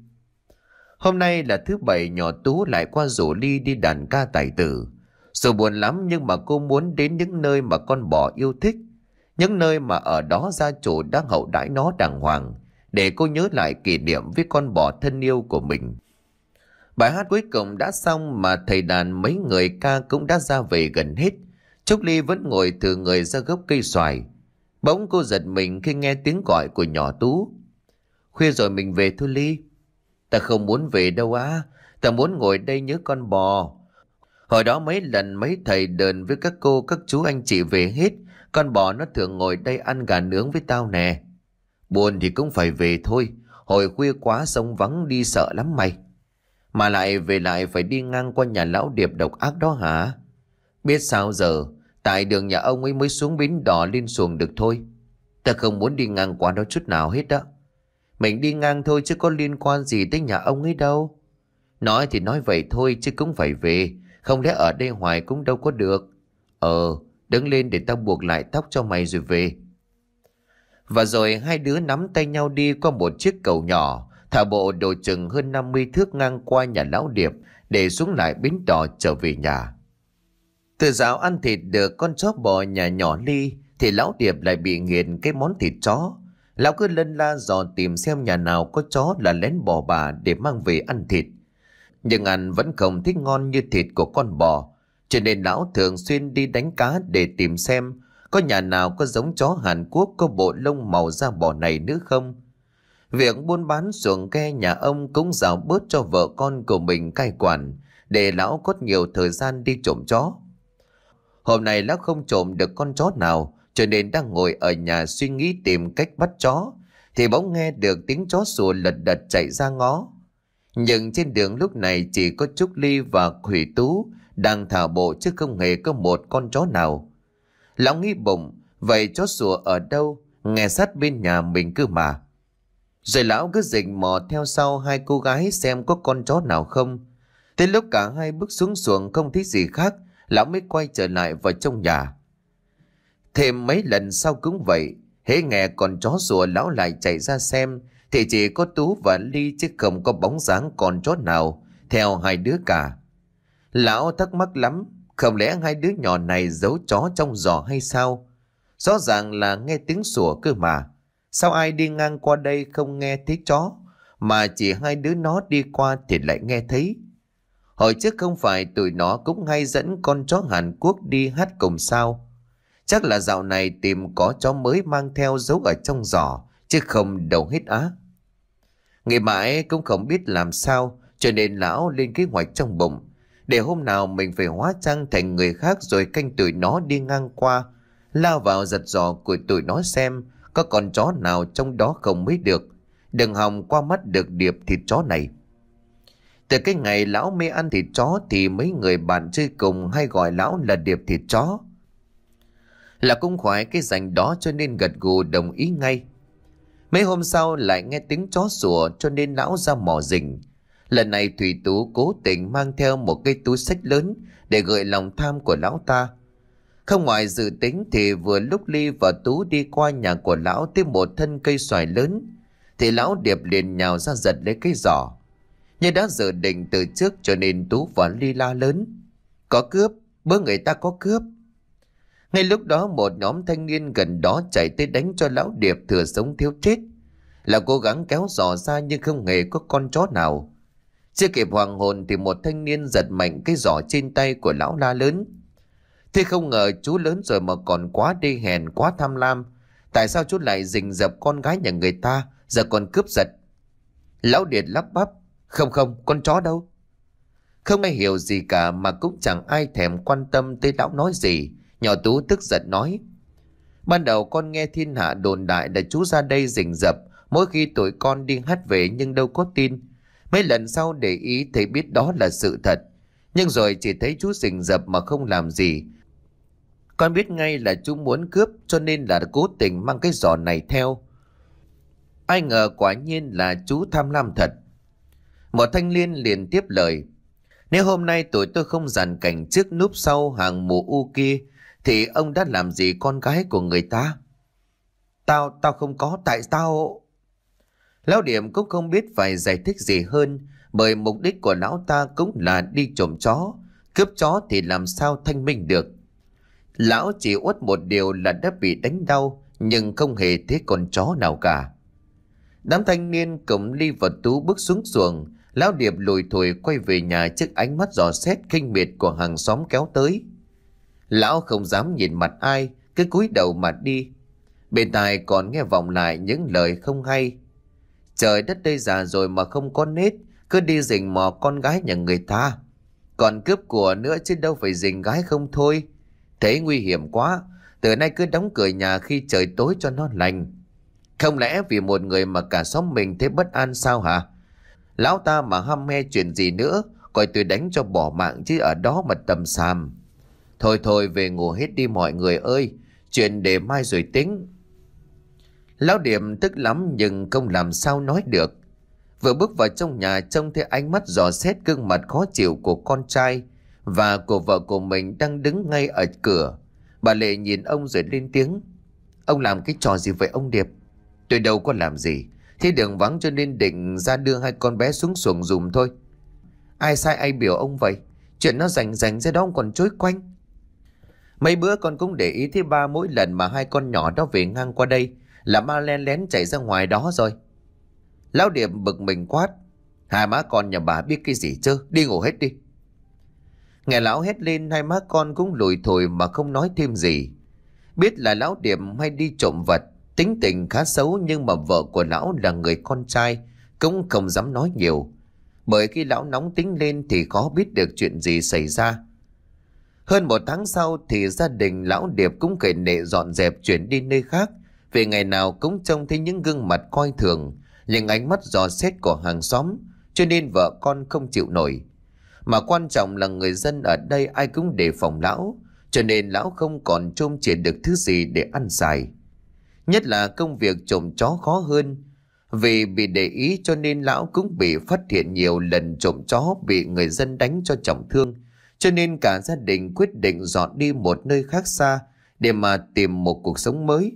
Hôm nay là thứ bảy, nhỏ Tú lại qua rủ Ly đi đàn ca tài tử. Dù buồn lắm nhưng mà cô muốn đến những nơi mà con bò yêu thích, những nơi mà ở đó gia chủ đang hậu đãi nó đàng hoàng, để cô nhớ lại kỷ niệm với con bò thân yêu của mình. Bài hát cuối cùng đã xong mà thầy đàn mấy người ca cũng đã ra về gần hết. Trúc Ly vẫn ngồi thừ người ra gốc cây xoài. Bỗng cô giật mình khi nghe tiếng gọi của nhỏ Tú: "Khuya rồi mình về thôi Ly." "Ta không muốn về đâu á, ta muốn ngồi đây nhớ con bò. Hồi đó mấy lần mấy thầy đờn với các cô các chú anh chị về hết, con bò nó thường ngồi đây ăn gà nướng với tao nè." "Buồn thì cũng phải về thôi, hồi khuya quá sông vắng đi sợ lắm mày." "Mà lại về lại phải đi ngang qua nhà lão Điệp độc ác đó hả?" "Biết sao giờ, tại đường nhà ông ấy mới xuống bến đò lên xuồng được thôi. Ta không muốn đi ngang qua đó chút nào hết đó." "Mình đi ngang thôi chứ có liên quan gì tới nhà ông ấy đâu." "Nói thì nói vậy thôi chứ cũng phải về, không lẽ ở đây hoài cũng đâu có được." "Ờ, đứng lên để tao buộc lại tóc cho mày rồi về." Và rồi hai đứa nắm tay nhau đi qua một chiếc cầu nhỏ, thả bộ độ chừng hơn năm mươi thước ngang qua nhà lão Điệp để xuống lại bến đò trở về nhà. Từ dạo ăn thịt được con chó bò nhà nhỏ Ly thì lão Điệp lại bị nghiện cái món thịt chó. Lão cứ lân la dò tìm xem nhà nào có chó là lén bò bà để mang về ăn thịt. Nhưng ăn vẫn không thích ngon như thịt của con bò, cho nên lão thường xuyên đi đánh cá để tìm xem có nhà nào có giống chó Hàn Quốc có bộ lông màu da bò này nữa không. Việc buôn bán xuồng ghe nhà ông cũng rào bớt cho vợ con của mình cai quản, để lão có nhiều thời gian đi trộm chó. Hôm nay lão không trộm được con chó nào, cho nên đang ngồi ở nhà suy nghĩ tìm cách bắt chó, thì bỗng nghe được tiếng chó sủa lật đật chạy ra ngó. Nhưng trên đường lúc này chỉ có Trúc Ly và Thủy Tú đang thả bộ chứ không hề có một con chó nào. Lão nghĩ bụng, vậy chó sủa ở đâu, nghe sát bên nhà mình cơ mà. Rồi lão cứ rình mò theo sau hai cô gái xem có con chó nào không. Tới lúc cả hai bước xuống xuồng không thấy gì khác, lão mới quay trở lại vào trong nhà. Thêm mấy lần sau cũng vậy, hễ nghe con chó sủa lão lại chạy ra xem, thì chỉ có Tú và Ly chứ không có bóng dáng con chó nào theo hai đứa cả. Lão thắc mắc lắm, không lẽ hai đứa nhỏ này giấu chó trong giò hay sao? Rõ ràng là nghe tiếng sủa cơ mà. Sao ai đi ngang qua đây không nghe thấy chó, mà chỉ hai đứa nó đi qua thì lại nghe thấy? Hồi trước không phải tụi nó cũng hay dẫn con chó Hàn Quốc đi hát cùng sao? Chắc là dạo này tìm có chó mới mang theo giấu ở trong giỏ, chứ không đâu hết á. Nghĩ mãi cũng không biết làm sao, cho nên lão lên kế hoạch trong bụng, để hôm nào mình phải hóa trang thành người khác rồi canh tụi nó đi ngang qua, lao vào giật giỏ của tụi nó xem có con chó nào trong đó không mới được. Đừng hòng qua mắt được điệp thịt chó này. Từ cái ngày lão mê ăn thịt chó thì mấy người bạn chơi cùng hay gọi lão là điệp thịt chó. Là cũng khoái cái danh đó cho nên gật gù đồng ý ngay. Mấy hôm sau lại nghe tiếng chó sủa cho nên lão ra mò rình. Lần này Thủy Tú cố tình mang theo một cái túi xách lớn để gợi lòng tham của lão ta. Không ngoài dự tính thì vừa lúc Ly và Tú đi qua nhà của lão tới một thân cây xoài lớn, thì lão Điệp liền nhào ra giật lấy cái giỏ. Nhưng đã dự định từ trước cho nên Tú và Ly la lớn: có cướp, bữa người ta có cướp. Ngay lúc đó một nhóm thanh niên gần đó chạy tới đánh cho lão Điệp thừa sống thiếu chết. Là cố gắng kéo giỏ ra nhưng không hề có con chó nào. Chưa kịp hoàng hồn thì một thanh niên giật mạnh cái giỏ trên tay của lão la lớn: thế không ngờ chú lớn rồi mà còn quá đê hèn, quá tham lam. Tại sao chú lại rình rập con gái nhà người ta, giờ còn cướp giật? Lão Điệp lắp bắp: không không, con chó đâu. Không ai hiểu gì cả mà cũng chẳng ai thèm quan tâm tới lão nói gì. Nhỏ Tú tức giận nói: ban đầu con nghe thiên hạ đồn đại là chú ra đây rình rập mỗi khi tụi con đi hát về, nhưng đâu có tin. Mấy lần sau để ý thấy biết đó là sự thật, nhưng rồi chỉ thấy chú rình rập mà không làm gì. Con biết ngay là chú muốn cướp cho nên là cố tình mang cái giỏ này theo. Ai ngờ quả nhiên là chú tham lam thật. Một thanh niên liền tiếp lời: nếu hôm nay tụi tôi không dàn cảnh trước núp sau hàng mù u kia thì ông đã làm gì con gái của người ta? Tao, tao không có, tại tao... Lão Điểm cũng không biết phải giải thích gì hơn, bởi mục đích của lão ta cũng là đi trộm chó. Cướp chó thì làm sao thanh minh được. Lão chỉ uất một điều là đã bị đánh đau, nhưng không hề thấy con chó nào cả. Đám thanh niên cùng Ly và Tú bước xuống xuồng. Lão Điệp lùi thủi quay về nhà trước ánh mắt dò xét khinh miệt của hàng xóm kéo tới. Lão không dám nhìn mặt ai, cứ cúi đầu mà đi. Bên tai còn nghe vọng lại những lời không hay: trời đất đây già rồi mà không có nết, cứ đi rình mò con gái nhà người ta. Còn cướp của nữa chứ đâu phải rình gái không thôi. Thế nguy hiểm quá, từ nay cứ đóng cửa nhà khi trời tối cho nó lành. Không lẽ vì một người mà cả xóm mình thấy bất an sao hả? Lão ta mà hăm he chuyện gì nữa, coi tôi đánh cho bỏ mạng chứ ở đó mà tầm xàm. Thôi thôi, về ngủ hết đi mọi người ơi, chuyện để mai rồi tính. Lão Điểm tức lắm nhưng không làm sao nói được. Vừa bước vào trong nhà trông thấy ánh mắt dò xét gương mặt khó chịu của con trai và của vợ của mình đang đứng ngay ở cửa. Bà Lệ nhìn ông rồi lên tiếng: ông làm cái trò gì vậy ông Điệp? Tôi đâu có làm gì, thế đường vắng cho nên định ra đưa hai con bé xuống xuồng dùm thôi. Ai sai ai biểu ông vậy? Chuyện nó rành rành ra đó ông còn chối quanh. Mấy bữa con cũng để ý thấy ba mỗi lần mà hai con nhỏ đó về ngang qua đây là ba len lén chạy ra ngoài đó rồi. Lão Điệp bực mình quát: hai má con nhà bà biết cái gì chứ, đi ngủ hết đi. Nghe lão hét lên, hai má con cũng lùi thổi mà không nói thêm gì. Biết là lão Điệp hay đi trộm vật, tính tình khá xấu, nhưng mà vợ của lão là người con trai cũng không dám nói nhiều, bởi khi lão nóng tính lên thì khó biết được chuyện gì xảy ra. Hơn một tháng sau thì gia đình lão Điệp cũng kể nệ dọn dẹp chuyển đi nơi khác, vì ngày nào cũng trông thấy những gương mặt coi thường, những ánh mắt dò xét của hàng xóm, cho nên vợ con không chịu nổi. Mà quan trọng là người dân ở đây ai cũng đề phòng lão, cho nên lão không còn trông chỉ được thứ gì để ăn xài. Nhất là công việc trộm chó khó hơn, vì bị để ý cho nên lão cũng bị phát hiện nhiều lần trộm chó bị người dân đánh cho trọng thương, cho nên cả gia đình quyết định dọn đi một nơi khác xa để mà tìm một cuộc sống mới.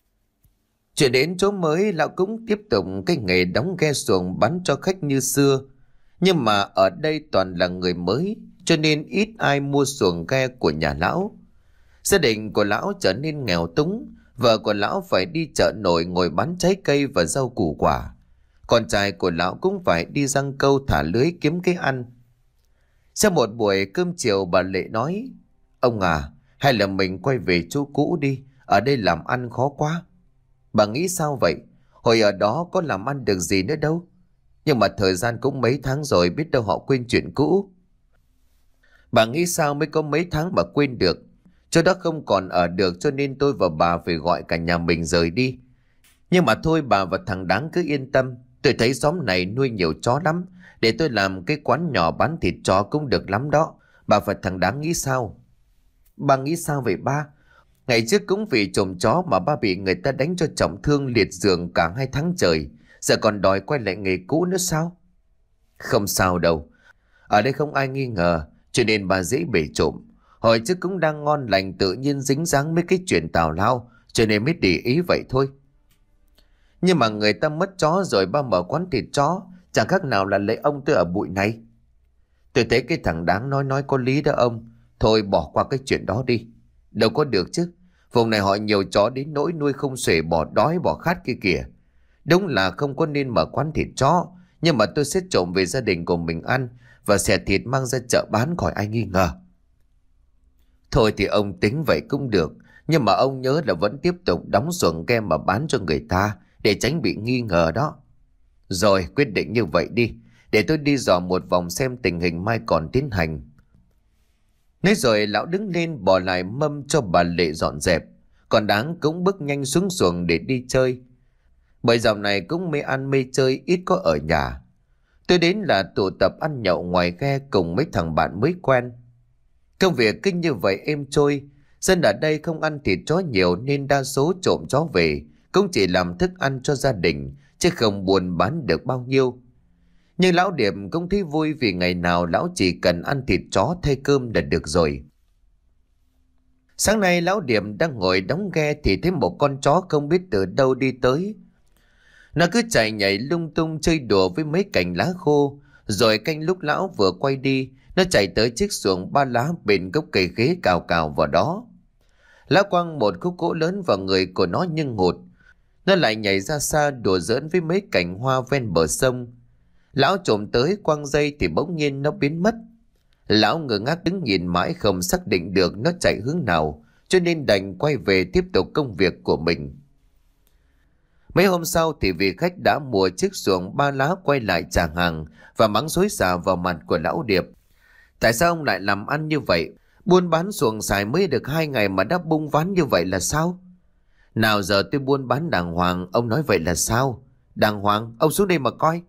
Chuyển đến chỗ mới, lão cũng tiếp tục cái nghề đóng ghe xuồng bán cho khách như xưa. Nhưng mà ở đây toàn là người mới, cho nên ít ai mua xuồng ghe của nhà lão. Gia đình của lão trở nên nghèo túng, vợ của lão phải đi chợ nổi ngồi bán trái cây và rau củ quả. Con trai của lão cũng phải đi giăng câu thả lưới kiếm cái ăn. Sau một buổi cơm chiều, bà Lệ nói: ông à, Hay là mình quay về chỗ cũ đi, ở đây làm ăn khó quá. Bà nghĩ sao vậy? Hồi ở đó có làm ăn được gì nữa đâu. Nhưng mà thời gian cũng mấy tháng rồi, biết đâu họ quên chuyện cũ. Bà nghĩ sao mới có mấy tháng mà quên được? Chỗ đó không còn ở được cho nên tôi và bà phải gọi cả nhà mình rời đi. Nhưng mà thôi bà và thằng Đáng cứ yên tâm. Tôi thấy xóm này nuôi nhiều chó lắm. Để tôi làm cái quán nhỏ bán thịt chó cũng được lắm đó. Bà và thằng Đáng nghĩ sao? Bà nghĩ sao vậy ba? Ngày trước cũng vì trộm chó mà ba bị người ta đánh cho trọng thương liệt giường cả hai tháng trời. Giờ còn đòi quay lại nghề cũ nữa sao? Không sao đâu. Ở đây không ai nghi ngờ, cho nên bà dễ bể trộm. Hồi trước cũng đang ngon lành tự nhiên dính dáng mấy cái chuyện tào lao, cho nên mới để ý vậy thôi. Nhưng mà người ta mất chó rồi ba mở quán thịt chó, chẳng khác nào là lấy ông tôi ở bụi này. Tôi thấy cái thằng Đáng nói nói có lý đó ông. Thôi bỏ qua cái chuyện đó đi. Đâu có được chứ. Vùng này họ nhiều chó đến nỗi nuôi không xuể, bỏ đói bỏ khát kia kìa. Đúng là không có nên mở quán thịt chó, nhưng mà tôi sẽ trộm về gia đình của mình ăn và xẻ thịt mang ra chợ bán khỏi ai nghi ngờ. Thôi thì ông tính vậy cũng được, nhưng mà ông nhớ là vẫn tiếp tục đóng xuồng kem mà bán cho người ta để tránh bị nghi ngờ đó. Rồi quyết định như vậy đi, để tôi đi dò một vòng xem tình hình mai còn tiến hành. Nói rồi lão đứng lên bỏ lại mâm cho bà Lệ dọn dẹp, còn Đáng cũng bước nhanh xuống xuồng để đi chơi. Bởi dạo này cũng mê ăn mê chơi, ít có ở nhà. Tôi đến là tụ tập ăn nhậu ngoài ghe cùng mấy thằng bạn mới quen. Công việc kinh như vậy êm trôi. Dân ở đây không ăn thịt chó nhiều nên đa số trộm chó về cũng chỉ làm thức ăn cho gia đình, chứ không buôn bán được bao nhiêu. Nhưng lão Điệp cũng thấy vui vì ngày nào lão chỉ cần ăn thịt chó thay cơm là được rồi. Sáng nay lão Điệp đang ngồi đóng ghe thì thấy một con chó không biết từ đâu đi tới. Nó cứ chạy nhảy lung tung chơi đùa với mấy cành lá khô, rồi canh lúc lão vừa quay đi, nó chạy tới chiếc xuồng ba lá bên gốc cây khế cào cào vào đó. Lão quăng một khúc gỗ lớn vào người của nó nhưng hụt. Nó lại nhảy ra xa đùa giỡn với mấy cành hoa ven bờ sông. Lão trộm tới quăng dây thì bỗng nhiên nó biến mất. Lão ngơ ngác đứng nhìn mãi không xác định được nó chạy hướng nào, cho nên đành quay về tiếp tục công việc của mình. Mấy hôm sau thì vị khách đã mua chiếc xuồng ba lá quay lại trả hàng và mắng xối xả vào mặt của lão Điệp. Tại sao ông lại làm ăn như vậy? Buôn bán xuồng xài mới được hai ngày mà đã bung ván như vậy là sao? Nào giờ tôi buôn bán đàng hoàng, ông nói vậy là sao? Đàng hoàng, ông xuống đây mà coi.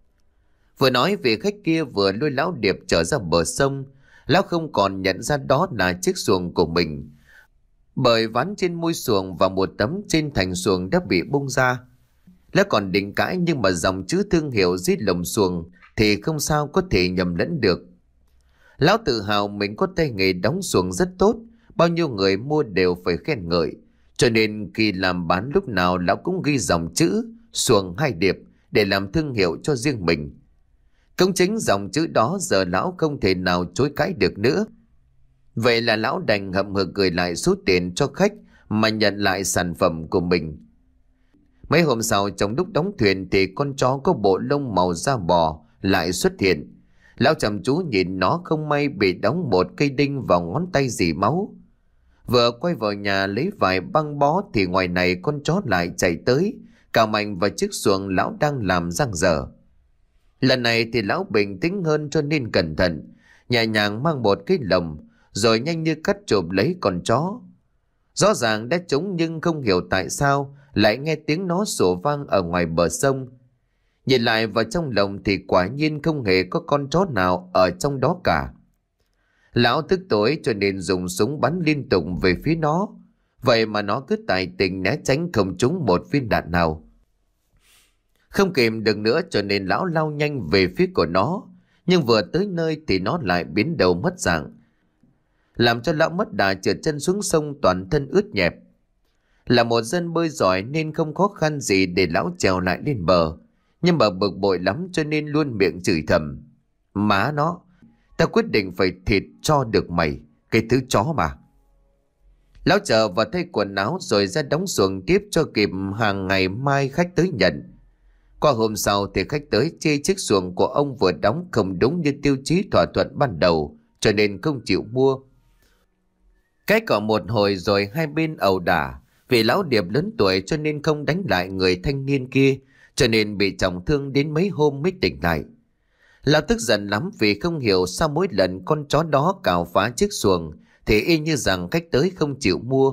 Vừa nói vị khách kia vừa lôi lão Điệp trở ra bờ sông. Lão không còn nhận ra đó là chiếc xuồng của mình, bởi ván trên môi xuồng và một tấm trên thành xuồng đã bị bung ra. Lão còn định cãi nhưng mà dòng chữ thương hiệu dưới lồng xuồng thì không sao có thể nhầm lẫn được. Lão tự hào mình có tay nghề đóng xuồng rất tốt, bao nhiêu người mua đều phải khen ngợi, cho nên khi làm bán lúc nào lão cũng ghi dòng chữ xuồng hai điệp để làm thương hiệu cho riêng mình. Cũng chính dòng chữ đó giờ lão không thể nào chối cãi được nữa. Vậy là lão đành hậm hực gửi lại số tiền cho khách mà nhận lại sản phẩm của mình. Mấy hôm sau trong lúc đóng thuyền thì con chó có bộ lông màu da bò lại xuất hiện. Lão chăm chú nhìn nó, không may bị đóng một cây đinh vào ngón tay dì máu. Vừa quay vào nhà lấy vài băng bó thì ngoài này con chó lại chạy tới, cào mạnh vào chiếc xuồng lão đang làm giang dở. Lần này thì lão bình tĩnh hơn cho nên cẩn thận, nhẹ nhàng mang một cái lồng, rồi nhanh như cắt chộp lấy con chó. Rõ ràng đã trúng nhưng không hiểu tại sao lại nghe tiếng nó sủa vang ở ngoài bờ sông. Nhìn lại vào trong lồng thì quả nhiên không hề có con chó nào ở trong đó cả. Lão tức tối cho nên dùng súng bắn liên tục về phía nó. Vậy mà nó cứ tài tình né tránh không trúng một viên đạn nào. Không kìm được nữa cho nên lão lao nhanh về phía của nó. Nhưng vừa tới nơi thì nó lại biến đầu mất dạng, làm cho lão mất đà trượt chân xuống sông, toàn thân ướt nhẹp. Là một dân bơi giỏi nên không khó khăn gì để lão trèo lại lên bờ, nhưng mà bực bội lắm cho nên luôn miệng chửi thầm: Má nó, ta quyết định phải thịt cho được mày, cái thứ chó mà. Lão chờ và thay quần áo rồi ra đóng xuồng tiếp cho kịp hàng ngày mai khách tới nhận. Qua hôm sau thì khách tới chê chiếc xuồng của ông vừa đóng không đúng như tiêu chí thỏa thuận ban đầu, cho nên không chịu mua. Cái cọ một hồi rồi hai bên ẩu đả. Vì lão Điệp lớn tuổi cho nên không đánh lại người thanh niên kia, cho nên bị trọng thương đến mấy hôm mới tỉnh lại. Lão tức giận lắm vì không hiểu sao mỗi lần con chó đó cào phá chiếc xuồng thì y như rằng khách tới không chịu mua.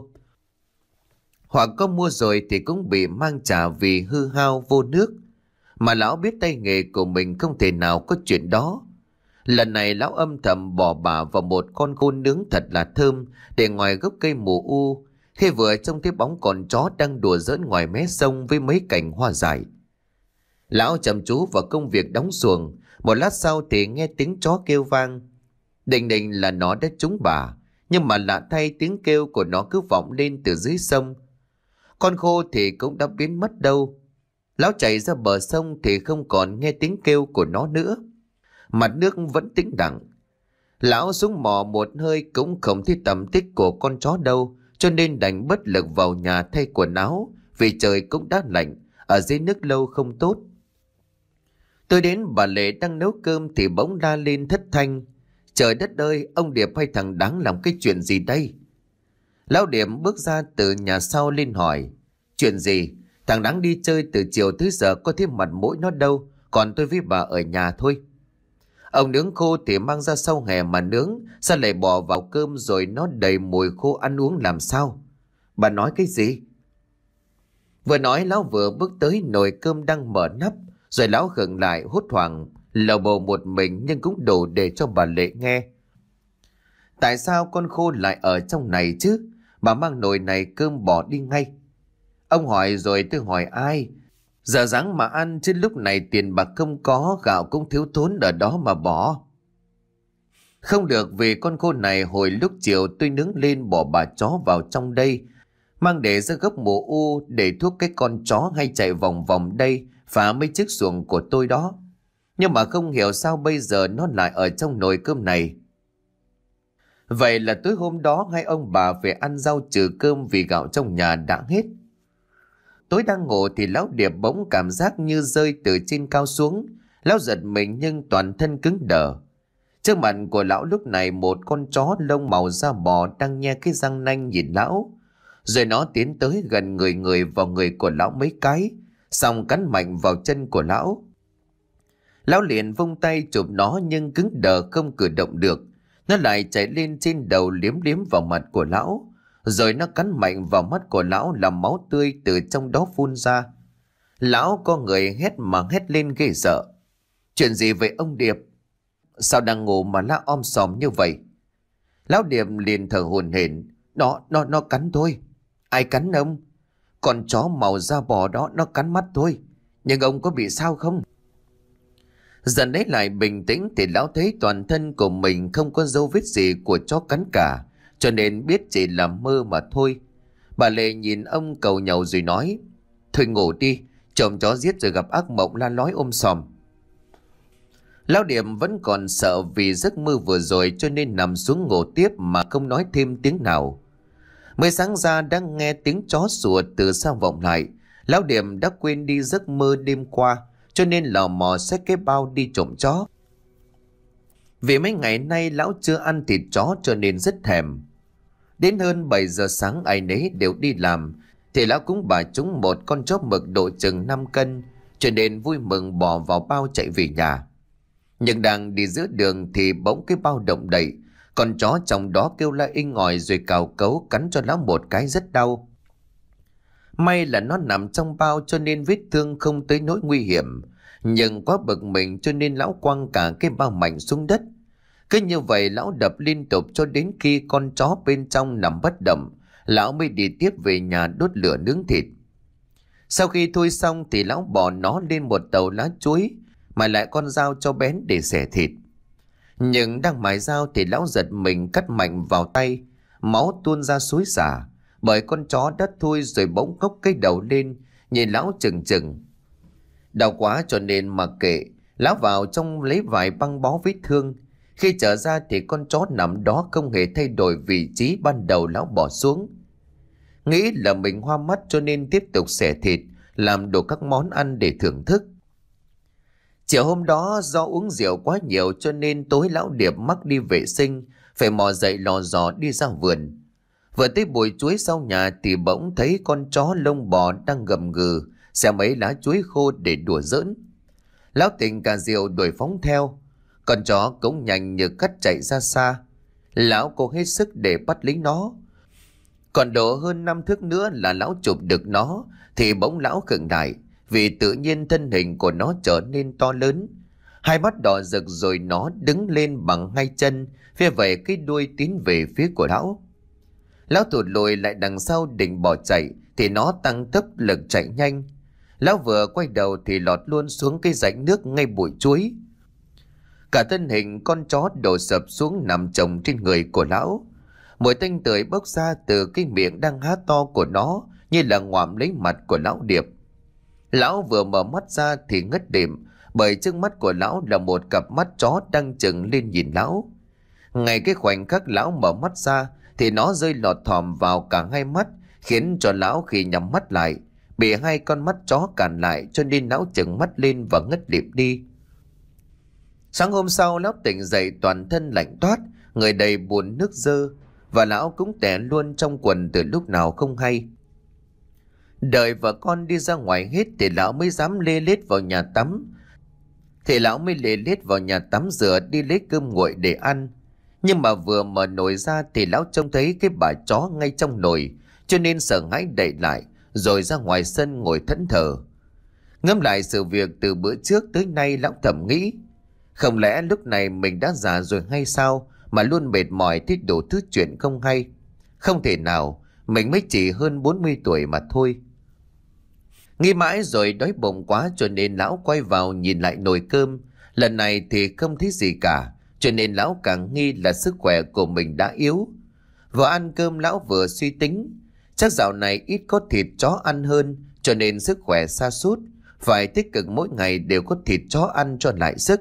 Hoặc có mua rồi thì cũng bị mang trả vì hư hao vô nước. Mà lão biết tay nghề của mình không thể nào có chuyện đó. Lần này lão âm thầm bỏ bả vào một con khô nướng thật là thơm để ngoài gốc cây mù u, khi vừa trông thấy bóng con chó đang đùa giỡn ngoài mé sông với mấy cành hoa dại. Lão chăm chú vào công việc đóng xuồng. Một lát sau thì nghe tiếng chó kêu vang. Định định là nó đã trúng bả, nhưng mà lạ thay tiếng kêu của nó cứ vọng lên từ dưới sông. Con khô thì cũng đã biến mất đâu. Lão chạy ra bờ sông thì không còn nghe tiếng kêu của nó nữa. Mặt nước vẫn tĩnh lặng. Lão xuống mò một hơi cũng không thấy tầm tích của con chó đâu, cho nên đành bất lực vào nhà thay quần áo, vì trời cũng đã lạnh, ở dưới nước lâu không tốt. Tôi đến bà Lệ đang nấu cơm thì bỗng la lên thất thanh. Trời đất ơi, ông Điệp hay thằng Đáng làm cái chuyện gì đây? Lão Điệp bước ra từ nhà sau lên hỏi. Chuyện gì? Thằng Đáng đi chơi từ chiều tới giờ có thấy mặt mũi nó đâu, còn tôi với bà ở nhà thôi. Ông nướng khô thì mang ra sau hè mà nướng, sao lại bỏ vào cơm rồi nó đầy mùi khô ăn uống làm sao? Bà nói cái gì? Vừa nói lão vừa bước tới nồi cơm đang mở nắp, rồi lão khựng lại hốt hoảng, lầu bầu một mình nhưng cũng đủ để cho bà Lệ nghe. Tại sao con khô lại ở trong này chứ? Bà mang nồi này cơm bỏ đi ngay. Ông hỏi rồi tôi hỏi ai? Giờ dáng mà ăn chứ lúc này tiền bạc không có, gạo cũng thiếu thốn ở đó mà bỏ. Không được, vì con khô này hồi lúc chiều tôi nướng lên bỏ bà chó vào trong đây, mang để ra gốc mùa u để thuốc cái con chó hay chạy vòng vòng đây phá mấy chiếc xuồng của tôi đó. Nhưng mà không hiểu sao bây giờ nó lại ở trong nồi cơm này. Vậy là tối hôm đó hai ông bà về ăn rau trừ cơm vì gạo trong nhà đã hết. Tối đang ngủ thì lão Điệp bỗng cảm giác như rơi từ trên cao xuống. Lão giật mình nhưng toàn thân cứng đờ. Trước mặt của lão lúc này một con chó lông màu da bò đang nhe cái răng nanh nhìn lão. Rồi nó tiến tới gần người người vào người của lão mấy cái, xong cắn mạnh vào chân của lão. Lão liền vung tay chụp nó nhưng cứng đờ không cử động được. Nó lại chạy lên trên đầu liếm liếm vào mặt của lão. Rồi nó cắn mạnh vào mắt của lão làm máu tươi từ trong đó phun ra. Lão có người hét mà hét lên ghê sợ. Chuyện gì vậy ông Điệp? Sao đang ngủ mà la om sòm như vậy? Lão Điệp liền thở hổn hển. Nó, nó, nó cắn thôi. Ai cắn ông? Con chó màu da bò đó nó cắn mắt thôi. Nhưng ông có bị sao không? Dần đấy lại bình tĩnh thì lão thấy toàn thân của mình không có dấu vết gì của chó cắn cả, cho nên biết chỉ là mơ mà thôi. Bà Lệ nhìn ông cầu nhàu rồi nói. Thôi ngủ đi, chồng chó giết rồi gặp ác mộng la lói ôm sòm. Lão Điểm vẫn còn sợ vì giấc mơ vừa rồi cho nên nằm xuống ngủ tiếp mà không nói thêm tiếng nào. Mới sáng ra đang nghe tiếng chó sủa từ xa vọng lại. Lão Điểm đã quên đi giấc mơ đêm qua, cho nên lò mò xách cái bao đi trộm chó. Vì mấy ngày nay lão chưa ăn thịt chó cho nên rất thèm. Đến hơn bảy giờ sáng ai nấy đều đi làm, thì lão cũng bả trúng một con chó mực độ chừng năm cân, cho nên vui mừng bỏ vào bao chạy về nhà. Nhưng đang đi giữa đường thì bỗng cái bao động đậy, con chó trong đó kêu la inh ỏi rồi cào cấu cắn cho lão một cái rất đau. May là nó nằm trong bao cho nên vết thương không tới nỗi nguy hiểm, nhưng quá bực mình cho nên lão quăng cả cái bao mạnh xuống đất. Cứ như vậy lão đập liên tục cho đến khi con chó bên trong nằm bất động, lão mới đi tiếp về nhà đốt lửa nướng thịt. Sau khi thôi xong thì lão bỏ nó lên một tàu lá chuối, mài lại con dao cho bén để xẻ thịt. Nhưng đang mài dao thì lão giật mình cắt mạnh vào tay, máu tuôn ra xối xả, bởi con chó đã thui rồi bỗng ngóc cái đầu lên, nhìn lão chừng chừng. Đau quá cho nên mặc kệ, lão vào trong lấy vài băng bó vết thương. Khi trở ra thì con chó nằm đó không hề thay đổi vị trí ban đầu lão bỏ xuống. Nghĩ là mình hoa mắt cho nên tiếp tục xẻ thịt, làm đủ các món ăn để thưởng thức. Chiều hôm đó do uống rượu quá nhiều cho nên tối lão Điệp mắc đi vệ sinh, phải mò dậy lò dò đi ra vườn. Vừa tới bụi chuối sau nhà thì bỗng thấy con chó lông bò đang gầm gừ xẻ mấy lá chuối khô để đùa giỡn. Lão Tình cà rượu đuổi phóng theo. Con chó cũng nhanh như cắt chạy ra xa. Lão cố hết sức để bắt lấy nó. Còn độ hơn năm thước nữa là lão chụp được nó thì bỗng lão khựng lại, vì tự nhiên thân hình của nó trở nên to lớn. Hai mắt đỏ rực rồi nó đứng lên bằng hai chân, phía về cái đuôi tiến về phía của lão. Lão thụt lùi lại đằng sau định bỏ chạy thì nó tăng tốc lực chạy nhanh. Lão vừa quay đầu thì lọt luôn xuống cái rãnh nước ngay bụi chuối. Cả thân hình con chó đổ sập xuống nằm chồng trên người của lão. Mùi tanh tưởi bốc ra từ cái miệng đang há to của nó như là ngoạm lấy mặt của lão Điệp. Lão vừa mở mắt ra thì ngất đệm, bởi trước mắt của lão là một cặp mắt chó đang chừng lên nhìn lão. Ngay cái khoảnh khắc lão mở mắt ra thì nó rơi lọt thỏm vào cả hai mắt, khiến cho lão khi nhắm mắt lại bị hai con mắt chó cản lại, cho nên lão chừng mắt lên và ngất lịm đi. Sáng hôm sau lão tỉnh dậy toàn thân lạnh toát, người đầy buồn nước dơ, và lão cũng tè luôn trong quần từ lúc nào không hay. Đợi vợ con đi ra ngoài hết thì lão mới dám lê lết vào nhà tắm. Thì lão mới lê lết vào nhà tắm rửa đi lấy cơm nguội để ăn. Nhưng mà vừa mở nồi ra thì lão trông thấy cái bà chó ngay trong nồi, cho nên sợ hãi đậy lại, rồi ra ngoài sân ngồi thẫn thờ. Ngẫm lại sự việc từ bữa trước tới nay, lão thầm nghĩ, không lẽ lúc này mình đã già rồi hay sao mà luôn mệt mỏi thích đủ thứ chuyện không hay. Không thể nào, mình mới chỉ hơn bốn mươi tuổi mà thôi. Nghĩ mãi rồi đói bụng quá, cho nên lão quay vào nhìn lại nồi cơm. Lần này thì không thấy gì cả, cho nên lão càng nghi là sức khỏe của mình đã yếu. Vừa ăn cơm lão vừa suy tính, chắc dạo này ít có thịt chó ăn hơn, cho nên sức khỏe sa sút, phải tích cực mỗi ngày đều có thịt chó ăn cho lại sức.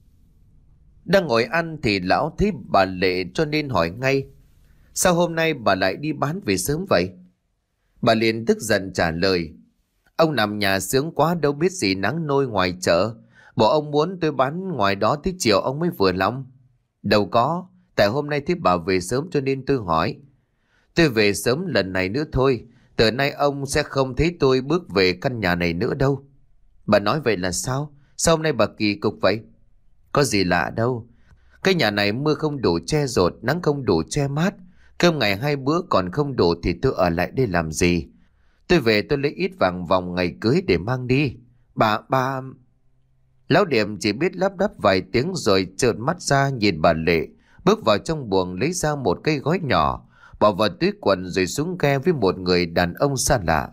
Đang ngồi ăn thì lão thấy bà Lệ, cho nên hỏi ngay, sao hôm nay bà lại đi bán về sớm vậy? Bà liền tức giận trả lời, ông nằm nhà sướng quá đâu biết gì nắng nôi ngoài chợ. Bộ ông muốn tôi bán ngoài đó tới chiều ông mới vừa lòng. Đâu có, tại hôm nay thấy bà về sớm cho nên tôi hỏi. Tôi về sớm lần này nữa thôi, từ nay ông sẽ không thấy tôi bước về căn nhà này nữa đâu. Bà nói vậy là sao? Sao hôm nay bà kỳ cục vậy? Có gì lạ đâu. Cái nhà này mưa không đủ che rột, nắng không đủ che mát, cơm ngày hai bữa còn không đủ thì tôi ở lại đây làm gì? Tôi về tôi lấy ít vàng vòng ngày cưới để mang đi. Bà, bà... Lão Điểm chỉ biết lắp đắp vài tiếng rồi trợn mắt ra nhìn bà Lệ, bước vào trong buồng lấy ra một cây gói nhỏ, bỏ vào túi quần rồi xuống ghe với một người đàn ông xa lạ.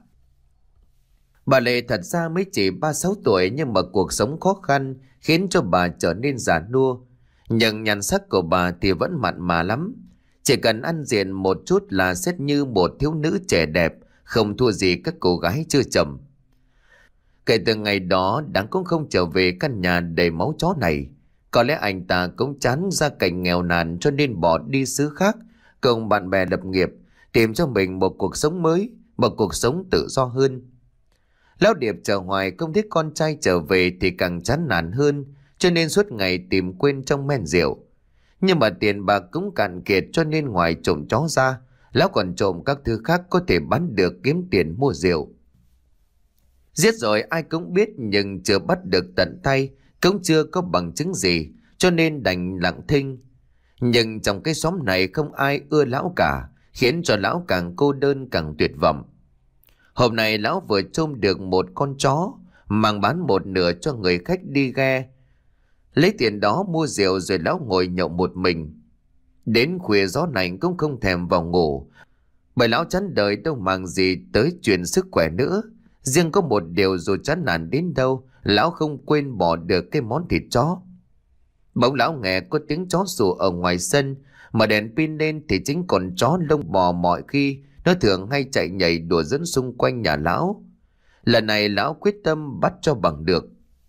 Bà Lệ thật ra mới chỉ ba sáu tuổi, nhưng mà cuộc sống khó khăn khiến cho bà trở nên già nua. Nhưng nhan sắc của bà thì vẫn mặn mà lắm. Chỉ cần ăn diện một chút là xét như một thiếu nữ trẻ đẹp, không thua gì các cô gái chưa chồng. Kể từ ngày đó, Đáng cũng không trở về căn nhà đầy máu chó này. Có lẽ anh ta cũng chán gia cảnh nghèo nàn, cho nên bỏ đi xứ khác cùng bạn bè lập nghiệp, tìm cho mình một cuộc sống mới, một cuộc sống tự do hơn. Lão Điệp chờ hoài không thấy con trai trở về thì càng chán nản hơn, cho nên suốt ngày tìm quên trong men rượu. Nhưng mà tiền bạc cũng cạn kiệt, cho nên ngoài trộm chó ra, lão còn trộm các thứ khác có thể bán được kiếm tiền mua rượu. Giết rồi ai cũng biết, nhưng chưa bắt được tận tay, cũng chưa có bằng chứng gì, cho nên đành lặng thinh. Nhưng trong cái xóm này không ai ưa lão cả, khiến cho lão càng cô đơn càng tuyệt vọng. Hôm nay lão vừa trông được một con chó, mang bán một nửa cho người khách đi ghe. Lấy tiền đó mua rượu rồi lão ngồi nhậu một mình. Đến khuya gió lạnh cũng không thèm vào ngủ, bởi lão chán đời đâu màng gì tới chuyện sức khỏe nữa. Riêng có một điều dù chán nản đến đâu, lão không quên bỏ được cái món thịt chó. Bỗng lão nghe có tiếng chó sủa ở ngoài sân, mà đèn pin lên thì chính con chó lông bò mọi khi nó thường hay chạy nhảy đùa dẫn xung quanh nhà lão. Lần này lão quyết tâm bắt cho bằng được.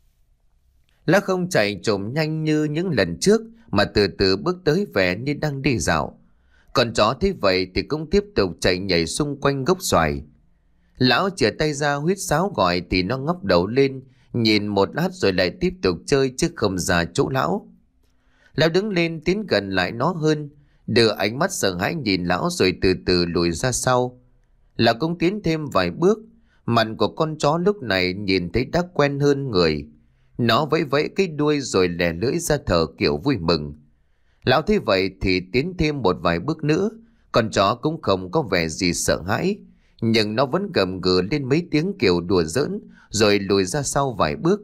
Lão không chạy trộm nhanh như những lần trước, mà từ từ bước tới vẻ như đang đi dạo. Con chó thấy vậy thì cũng tiếp tục chạy nhảy xung quanh gốc xoài. Lão chìa tay ra huýt sáo gọi thì nó ngóc đầu lên, nhìn một lát rồi lại tiếp tục chơi chứ không ra chỗ lão. Lão đứng lên tiến gần lại nó hơn, đưa ánh mắt sợ hãi nhìn lão rồi từ từ lùi ra sau. Lão cũng tiến thêm vài bước. Mặt của con chó lúc này nhìn thấy đã quen hơn người. Nó vẫy vẫy cái đuôi rồi lè lưỡi ra thở kiểu vui mừng. Lão thấy vậy thì tiến thêm một vài bước nữa. Con chó cũng không có vẻ gì sợ hãi, nhưng nó vẫn gầm gừ lên mấy tiếng kiểu đùa giỡn rồi lùi ra sau vài bước.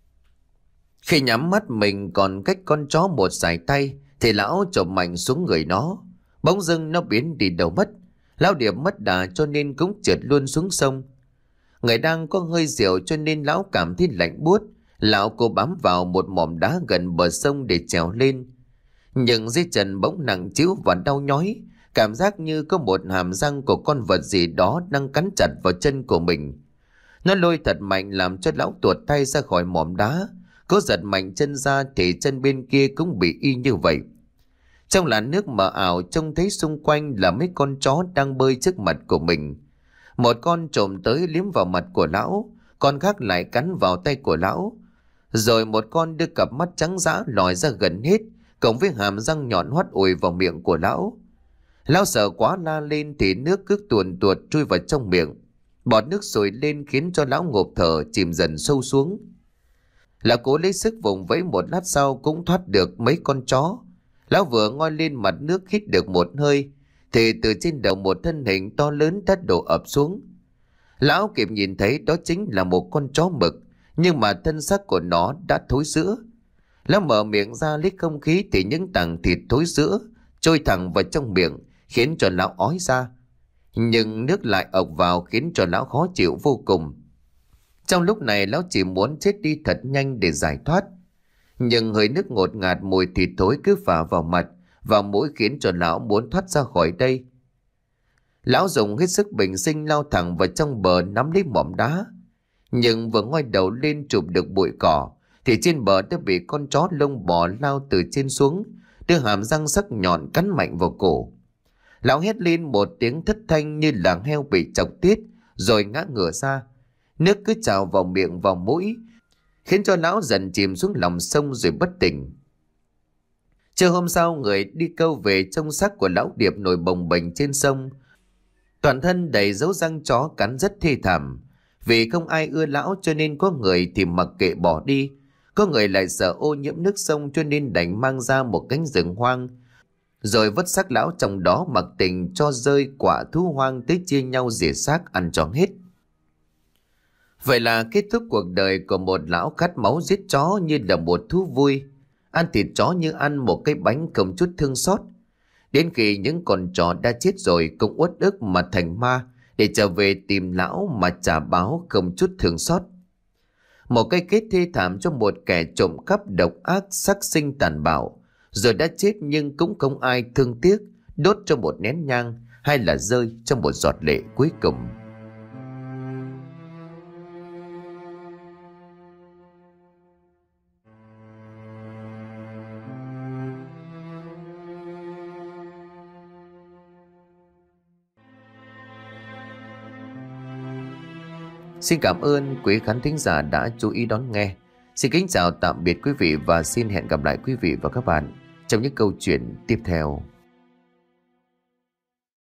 Khi nhắm mắt mình còn cách con chó một sải tay thì lão chộp mạnh xuống người nó. Bỗng dưng nó biến đi đâu mất. Lão điểm mất đà cho nên cũng trượt luôn xuống sông. Người đang có hơi rượu cho nên lão cảm thấy lạnh buốt. Lão cố bám vào một mỏm đá gần bờ sông để trèo lên. Nhưng dưới chân bỗng nặng trĩu và đau nhói. Cảm giác như có một hàm răng của con vật gì đó đang cắn chặt vào chân của mình. Nó lôi thật mạnh làm cho lão tuột tay ra khỏi mỏm đá. Cố giật mạnh chân ra thì chân bên kia cũng bị y như vậy. Trong làn nước mờ ảo trông thấy xung quanh là mấy con chó đang bơi trước mặt của mình. Một con trồm tới liếm vào mặt của lão, con khác lại cắn vào tay của lão. Rồi một con đưa cặp mắt trắng dã lòi ra gần hết, cộng với hàm răng nhọn hoắt ùi vào miệng của lão. Lão sợ quá la lên thì nước cứ tuồn tuột trôi vào trong miệng. Bọt nước sôi lên khiến cho lão ngộp thở chìm dần sâu xuống. Lão cố lấy sức vùng vẫy một lát sau cũng thoát được mấy con chó. Lão vừa ngoi lên mặt nước hít được một hơi thì từ trên đầu một thân hình to lớn đã đổ ập xuống. Lão kịp nhìn thấy đó chính là một con chó mực, nhưng mà thân xác của nó đã thối rữa. Lão mở miệng ra lấy không khí thì những tảng thịt thối rữa trôi thẳng vào trong miệng khiến cho lão ói ra. Nhưng nước lại ộc vào khiến cho lão khó chịu vô cùng. Trong lúc này lão chỉ muốn chết đi thật nhanh để giải thoát. Nhưng hơi nước ngột ngạt mùi thịt thối cứ phả vào mặt, vào mũi khiến cho lão muốn thoát ra khỏi đây. Lão dùng hết sức bình sinh lao thẳng vào trong bờ nắm lấy mỏm đá. Nhưng vừa ngoi đầu lên chụp được bụi cỏ thì trên bờ đã bị con chó lông bò lao từ trên xuống, đưa hàm răng sắc nhọn cắn mạnh vào cổ. Lão hét lên một tiếng thất thanh như là heo bị chọc tiết rồi ngã ngửa ra. Nước cứ trào vào miệng vào mũi khiến cho lão dần chìm xuống lòng sông rồi bất tỉnh. Trưa hôm sau người đi câu về trông xác của lão Điệp nổi bồng bềnh trên sông. Toàn thân đầy dấu răng chó cắn rất thê thảm. Vì không ai ưa lão cho nên có người thì mặc kệ bỏ đi, có người lại sợ ô nhiễm nước sông cho nên đành mang ra một cánh rừng hoang, rồi vứt xác lão trong đó mặc tình cho rơi quả thú hoang tới chia nhau rỉa xác ăn cho hết. Vậy là kết thúc cuộc đời của một lão khát máu giết chó như là một thú vui. Ăn thịt chó như ăn một cái bánh không chút thương xót. Đến khi những con chó đã chết rồi cũng uất ức mà thành ma để trở về tìm lão mà trả báo không chút thương xót. Một cái kết thê thảm cho một kẻ trộm cắp độc ác sắc sinh tàn bạo, rồi đã chết nhưng cũng không ai thương tiếc, đốt cho một nén nhang hay là rơi trong một giọt lệ cuối cùng. Xin cảm ơn quý khán thính giả đã chú ý đón nghe. Xin kính chào tạm biệt quý vị và xin hẹn gặp lại quý vị và các bạn trong những câu chuyện tiếp theo.